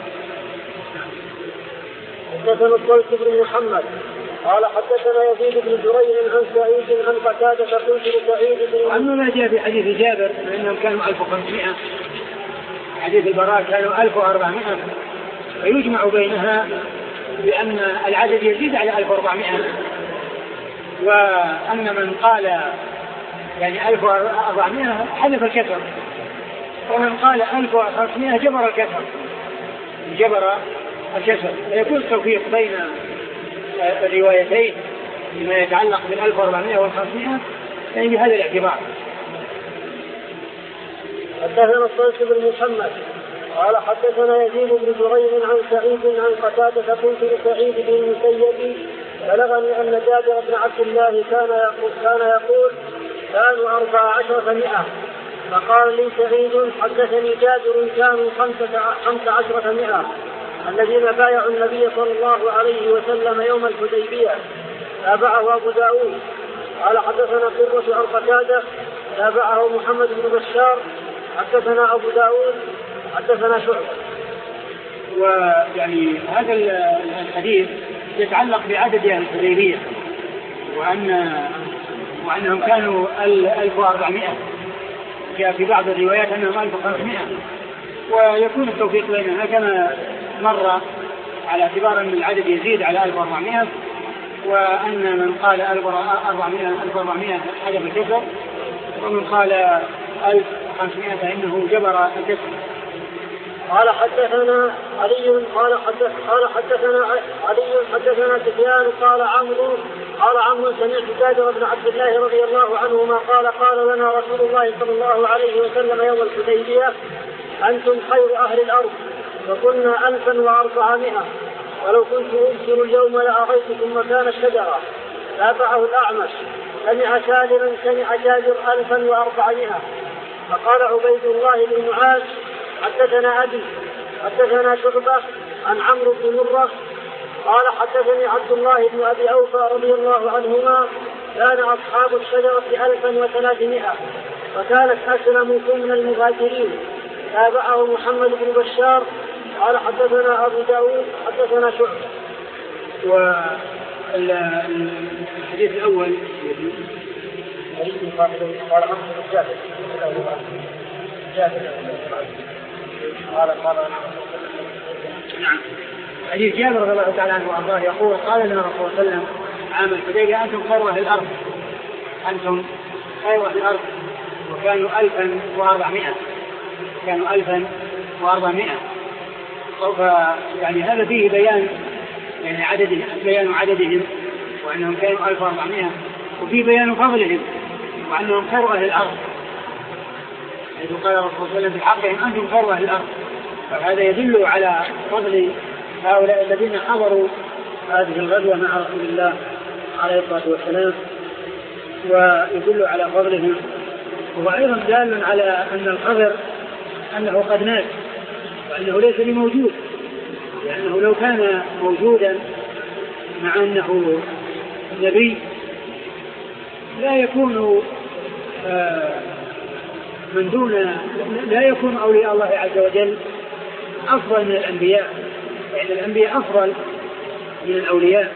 حدثنا الطلق بن محمد قال حدثنا يزيد بن جرير عن سعيد عن قتادة قلت لسعيد بن أنه ما جاء في حديث جابر أنهم كانوا ألف وخمسمائة، حديث البراء كانوا ألف وأربعمائة، ويجمع بينها بأن العدد يزيد على ألف وأربعمائة، وأن من قال يعني ألف وأربعمائة حذف الكسر، ومن قال ألف وخمسمائة جبر الكسر جبر الكسر. ويكون التوفيق بين الروايتين فيما يتعلق بالألف وأربعمائة والخمسمائة يعني بهذا الاعتبار. حدثنا الطلق بن محمد قال حدثنا يزيد بن جرير عن سعيد عن قتادة قلت لسعيد بن المسيب بلغني أن جابر بن عبد الله كان يقول كان يقول كانوا أربع عشرة مئة. فقال لي سعيد حدثني جابر كانوا خمس عشرة مئة الذين بايعوا النبي صلى الله عليه وسلم يوم الحديبية. تابعه أبو داود. قال حدثنا قرة عن قتادة تابعه محمد بن بشار حدثنا أبو داود حدثنا شعبة. ويعني هذا الحديث يتعلق بعدد أهل الحديبية وأن وأنهم كانوا ألف وأربعمائة، جاء في بعض الروايات أنهم ألف وخمسمائة، ويكون التوفيق بيننا كما مر على اعتبار أن العدد يزيد على ألف وأربعمائة، وأن من قال ألف وأربعمائة حدث الكسر، ومن قال ألف وخمسمائة فإنه جبر الكسر. قال حدثنا علي قال حدث قال حدثنا علي حدثنا سفيان قال عمرو قال عمرو سمعت جابر بن عبد الله رضي الله عنهما قال قال لنا رسول الله صلى الله عليه وسلم يوم الحديبية أنتم خير أهل الأرض، فقلنا ألفا وأربعمائة، ولو كنت أبصر اليوم لأغيتكم مكان الشجرة. تابعه الأعمش سمع سالما سمع جابر ألفا وأربعمائة. فقال عبيد الله بن معاذ حدثنا أبي حدثنا شعبة عن عمرو بن مرة قال حدثني عبد الله بن أبي أوفى رضي الله عنهما كان أصحاب الشجرة ألفا وثلاثمائة، فكانت أسلموا من المهاجرين. تابعه محمد بن بشار قال حدثنا أبو داود حدثنا شعبة. والحديث الأول قال عمرو بن جابر قال قال نعم حديث جابر رضي الله تعالى عنه وارضاه يقول قال لنا رسول الله صلى الله عليه وسلم عام الحديبية أنتم خير أهل الأرض، أنتم خير أهل الأرض، وكانوا ألفا وأربعمائة كانوا ألفا وأربعمائة يعني هذا فيه بيان يعني عددهم بيان عددهم وأنهم كانوا ألف وأربعمائة، وفيه بيان فضلهم وأنهم خير أهل الأرض، إذ قال رسول الله صلى الله عليه وسلم في حقهم أنتم خير أهل الأرض. فهذا يدل على فضل هؤلاء الذين حضروا هذه الغزوة مع رسول الله عليه الصلاة والسلام، ويدل على فضلهم. وأيضا دال على أن الخبر أنه قد مات وأنه ليس بموجود، لأنه لو كان موجودا مع أنه نبي لا يكون آه من دون لا يكون أولياء الله عز وجل أفضل من الأنبياء، لأن يعني الأنبياء أفضل من الأولياء.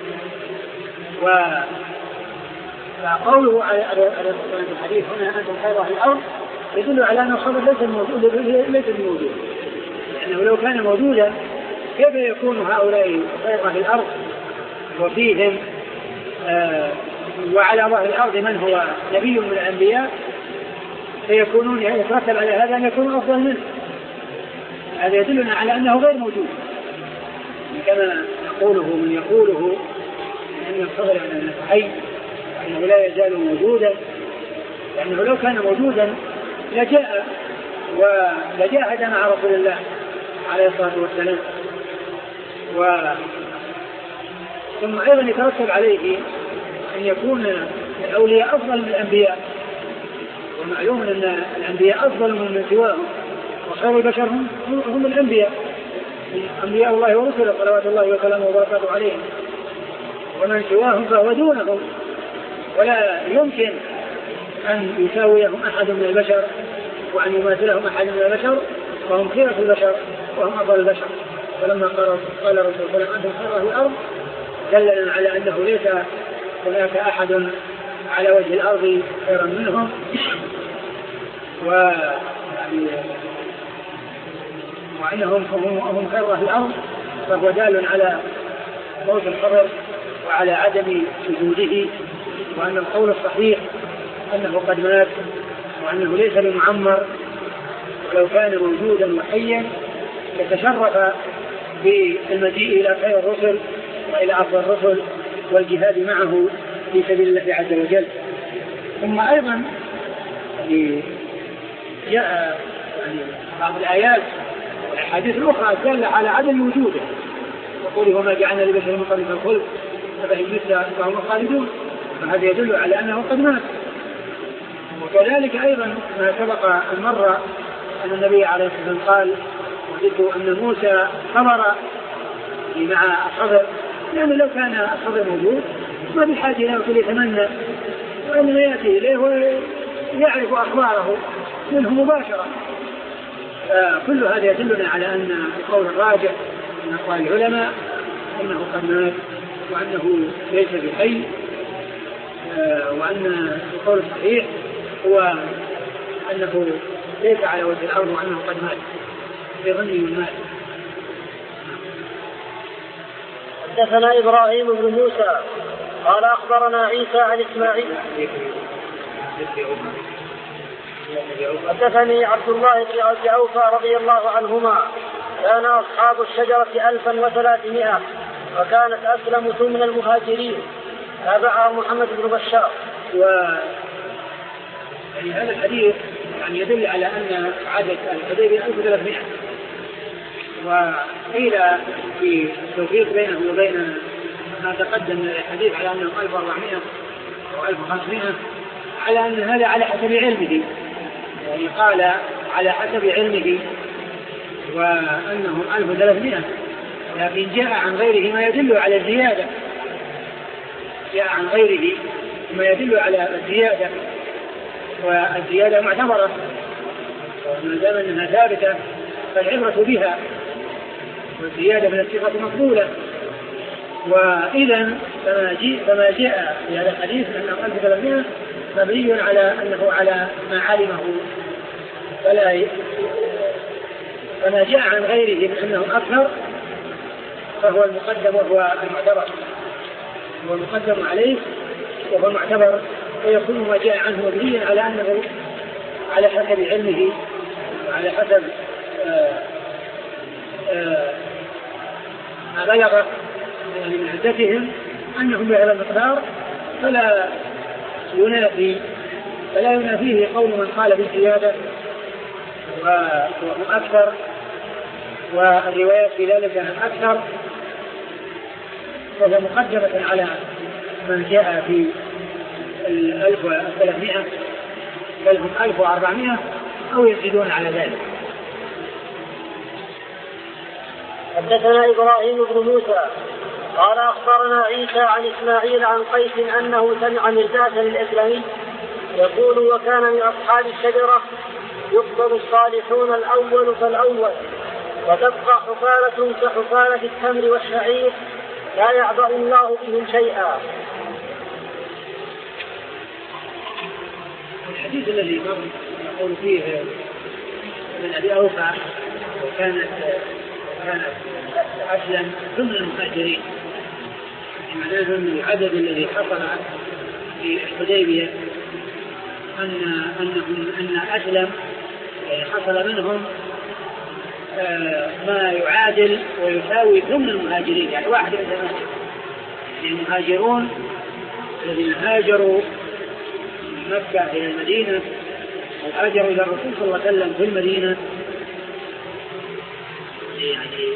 وقوله على الحديث هنا أنتم خير أهل الأرض يدل على أن الخبر ليس موجود ليس موجود، لأنه لو كان موجودا كيف يكون هؤلاء خير أهل الأرض وفيهم آه وعلى ظهر الأرض من هو نبي من الأنبياء فيكونون يترتب على هذا أن يكونوا أفضل منه. هذا يدلنا على أنه غير موجود، كما يقوله من يقوله أن الخبر أنه حي أنه لا يزال موجودا، لأنه لو كان موجودا لجاء ولجاهد مع رسول الله عليه الصلاة والسلام. و ثم أيضا يترتب عليه أن يكون الأولياء أفضل من الأنبياء، ومعلوم أن الأنبياء أفضل من سواهم، وخير البشر هم, هم الأنبياء أنبياء الله ورسله صلوات الله وسلامه وبركاته عليهم، ومن سواهم فهو دونهم، ولا يمكن أن يساويهم أحد من البشر وأن يماثلهم أحد من البشر، وهم خيرة البشر وهم أفضل البشر. فلما قال قال رسول الله صلى الله عليه وسلم أنتم خير أهل الأرض دلنا على أنه ليس هناك أحد على وجه الأرض خيرا منهم، ويعني وأنهم هم خير أهل الأرض، فهو دال على موت الخبر وعلى عدم وجوده، وأن القول الصحيح أنه قد مات وأنه ليس بمعمر، ولو كان موجودا وحيا يتشرف بالمجيء إلى خير الرسل وإلى أفضل الرسل والجهاد معه في سبيل الله عز وجل. ثم أيضا جاء يعني بعض الآيات والأحاديث الأخرى دالة على عدم وجوده، وقوله وما جعلنا لبشر من قبلك الخلد أفإن مت فهم خالدون، فهذا يدل على أنه قد مات. وكذلك أيضا ما سبق المرة أن النبي عليه الصلاة والسلام قال وجدت أن موسى صبر مع الخضر، لأنه لو كان الخضر موجود ما بحاجة له يتمنى وإنما يأتي إليه ويعرف أخباره منه مباشرة. كل هذا يدلنا على أن القول الراجح من أقوال العلماء أنه قد مات وأنه ليس بحي، وأن القول الصحيح هو أنه ليس على وجه الأرض وأنه قد مات في ظنه المات. حدثنا إبراهيم بن موسى قال أخبرنا عيسى عن إسماعيل. حدثني عبد الله بن أبي أوفى رضي الله عنهما كان أصحاب الشجرة ألفا وثلاثمائة وكانت أسلم ثمن المهاجرين. تابعه محمد بن بشار. و يعني هذا الحديث يعني يدل على أن عدد الحديبية ألف وثلاثمائة، وقيل في التوفيق بينه وبين ما تقدم من الحديث على أنه ألف وأربعمائة أو ألف وخمسمائة، على أن هذا على حسب علمه، يعني قال على حسب علمه وأنه ألف وثلاثمائة، لكن جاء عن غيره ما يدل على الزيادة، جاء عن غيره ما يدل على الزيادة، والزيادة معتبرة وما دام أنها ثابتة فالعبرة بها، والزيادة من الصفة مقبولة. وإذا فما جاء في هذا الحديث أنه ألف وثلاثمائة مبني على أنه على ما علمه، فلا فما جاء عن غيره من أنه أكثر فهو المقدم وهو المعتبر، هو المقدم عليه وهو المعتبر، ويكون ما جاء عنه مبنيا على أنه على حسب علمه وعلى حسب آآ آآ ما بلغ من عدتهم أنهم بهذا المقدار، فلا ينافي فلا ينافيه قول من قال بالزيادة وأكثر، والروايات في ذلك عن أكثر، وهو مقدمة على من جاء في الألف وثلاثمائة بل هم ألف وأربعمائة أو يزيدون على ذلك. حدثنا إبراهيم بن موسى قال أخبرنا عيسى عن إسماعيل عن قيس أنه سمع مرداسا الإسلامي يقول وكان من أصحاب الشجرة يقبض الصالحون الأول فالأول وتبقى حفالة كحفالة التمر والشعير لا يعبأ الله بهم شيئا. الحديث الذي يقول فيه من أبي أوفى وكانت كانت أسلم ضمن المهاجرين، معناه أن العدد الذي حصل في الحديبية أن أنهم أن أسلم حصل منهم ما يعادل ويساوي ضمن المهاجرين، يعني واحد من ثمانية المهاجرون الذين هاجروا من مكة إلى المدينة وهاجروا إلى الرسول صلى الله عليه وسلم في المدينة، يعني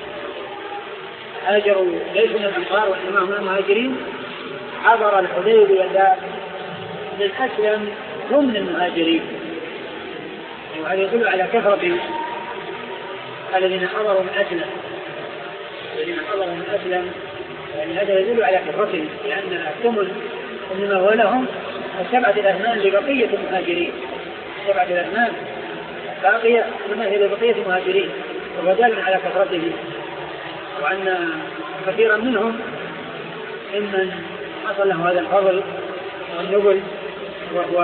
هاجروا ليسوا من الأنصار وإنما هم المهاجرين، حضر الحديبية من أسلم ضمن المهاجرين، وهذا يدل على كثرة الذين حضروا من أسلم الذين حضروا من أسلم يعني هذا يدل على كثرتهم، لأن الثمن إنما هو لهم السبعة الأثمان لبقية المهاجرين، السبعة الأثمان باقية إنما هي لبقية المهاجرين، وبدل على كثرتهم، وأن كثيرا منهم ممن حصل له هذا الفضل والنبل، وهو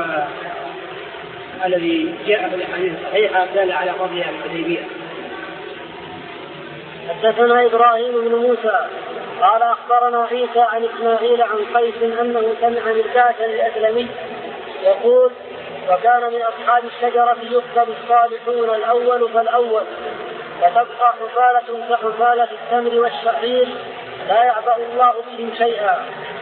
الذي جاء في الحديث الصحيحة دل على فضل الحديبية. حدثنا إبراهيم بن موسى قال أخبرنا عيسى عن إسماعيل عن قيس أنه سمع مرداسا الأسلمي يقول وكان من أصحاب الشجرة يكتب الصالحون الأول فالأول فتبقى حفالة كحفالة التمر والشعير لا يعبأ الله بهم شيئا.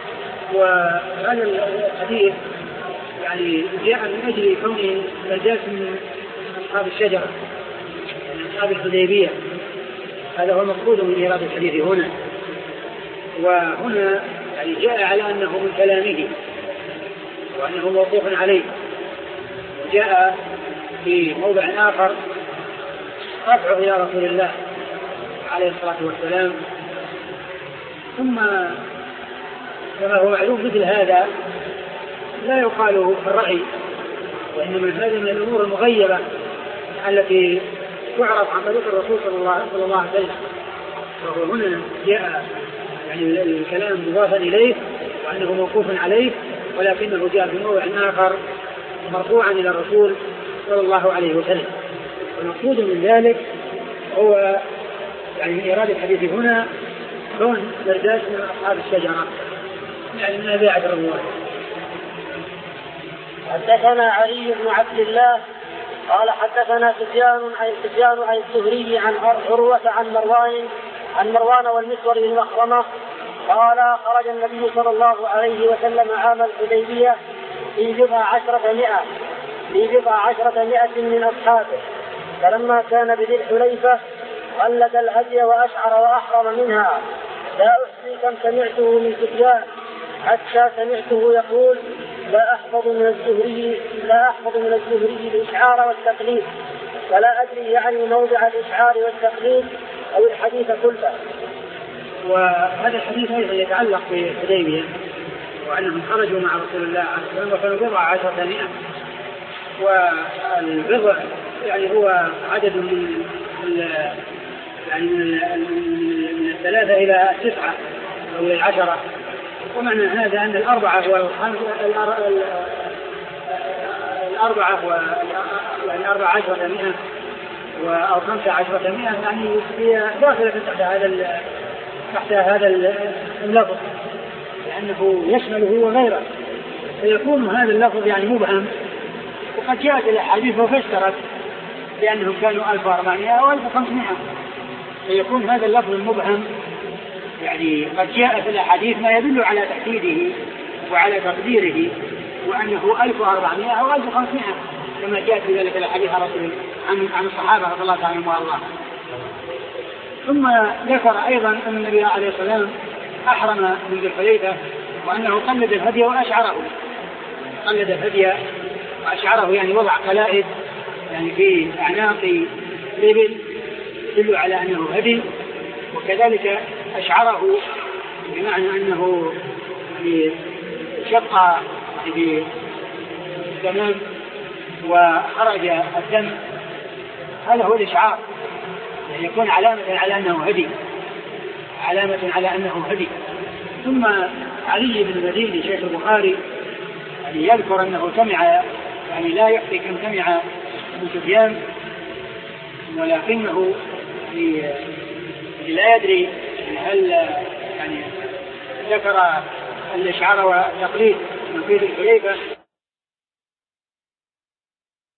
وهذا الحديث يعني جاء من أجل كونه مرداس من أصحاب الشجرة من أصحاب الحديبية، هذا هو المقصود من إيراد الحديث هنا. وهنا يعني جاء على أنه من كلامه وأنه موقوف عليه، وجاء في موضع آخر رفعه إلى رسول الله عليه الصلاة والسلام. ثم كما هو معلوم مثل هذا لا يقال الرأي، وإنما هذه من الأمور المغيبة التي تعرف عن طريق الرسول صلى الله, صلى الله عليه وسلم. وهو هنا جاء يعني الكلام مضافا إليه وأنه موقوف عليه، ولكنه جاء في موضع آخر مرفوعا إلى الرسول صلى الله عليه وسلم. والمقصود من ذلك هو يعني من إرادة الحديث هنا كون مرداد من أصحاب الشجرة، يعني من أبيعة الرضوان. حدثنا علي بن عبد الله قال حدثنا سفيان عن سفيان عن الزهري عن عروة عن مروان عن مروان والمسور بن مخرمة قال خرج النبي صلى الله عليه وسلم عام الحديبية في بضع عشرة مئة في بضع عشرة مئة من أصحابه، فلما كان بذي الحليفة قلد الهدي وأشعر وأحرم منها. لا أحصي كم سمعته من سفيان حتى سمعته يقول لا أحفظ من الزهري لا أحفظ من الزهري الإشعار والتقليد، فلا أدري يعني موضع الإشعار والتقليد أو الحديث كله. وهذا الحديث أيضا يتعلق بالحديبية، وأنهم خرجوا مع رسول الله عليه الصلاة والسلام وكانوا بضع عشرة مئة، والبضع يعني هو عدد من يعني من, من الثلاثة إلى التسعة أو العشرة. ومعنى هذا أن الأربعة والخمسة الأربعة يعني أربعة عشرة مئة أو خمسة عشرة مئة يعني هي داخلة تحت هذا تحت هذا اللفظ، لأنه يشمله وغيره، فيكون هذا اللفظ يعني مبهم. وقد جاءت الأحاديث وفسرت بأنهم كانوا ألف وأربعمائة أو ألف وخمسمائة، فيكون هذا اللفظ المبهم يعني قد جاء في الأحاديث ما يدل على تحديده وعلى تقديره وأنه ألف وأربعمائة أو ألف وخمسمائة كما جاء في ذلك الحديث عن عن الصحابة رضي الله عنهم وأرضاهم. ثم ذكر أيضا أن النبي عليه الصلاة والسلام أحرم من ذي الحليفة وأنه قلد الهدي وأشعره قلد الهدي وأشعره يعني وضع قلائد يعني في أعناق الإبل يدل على أنه هدي، وكذلك أشعره بمعنى أنه شق بالدم وخرج الدم، هذا هو الإشعار، يعني يكون علامة على أنه هدي علامة على أنه هدي. ثم علي بن المديني شيخ البخاري يعني يذكر أنه سمع يعني لا يحصي كم سمع ابن سفيان، ولكنه لا يدري هل يعني ذكر الإشعار والتقليد من في ذي الحليفة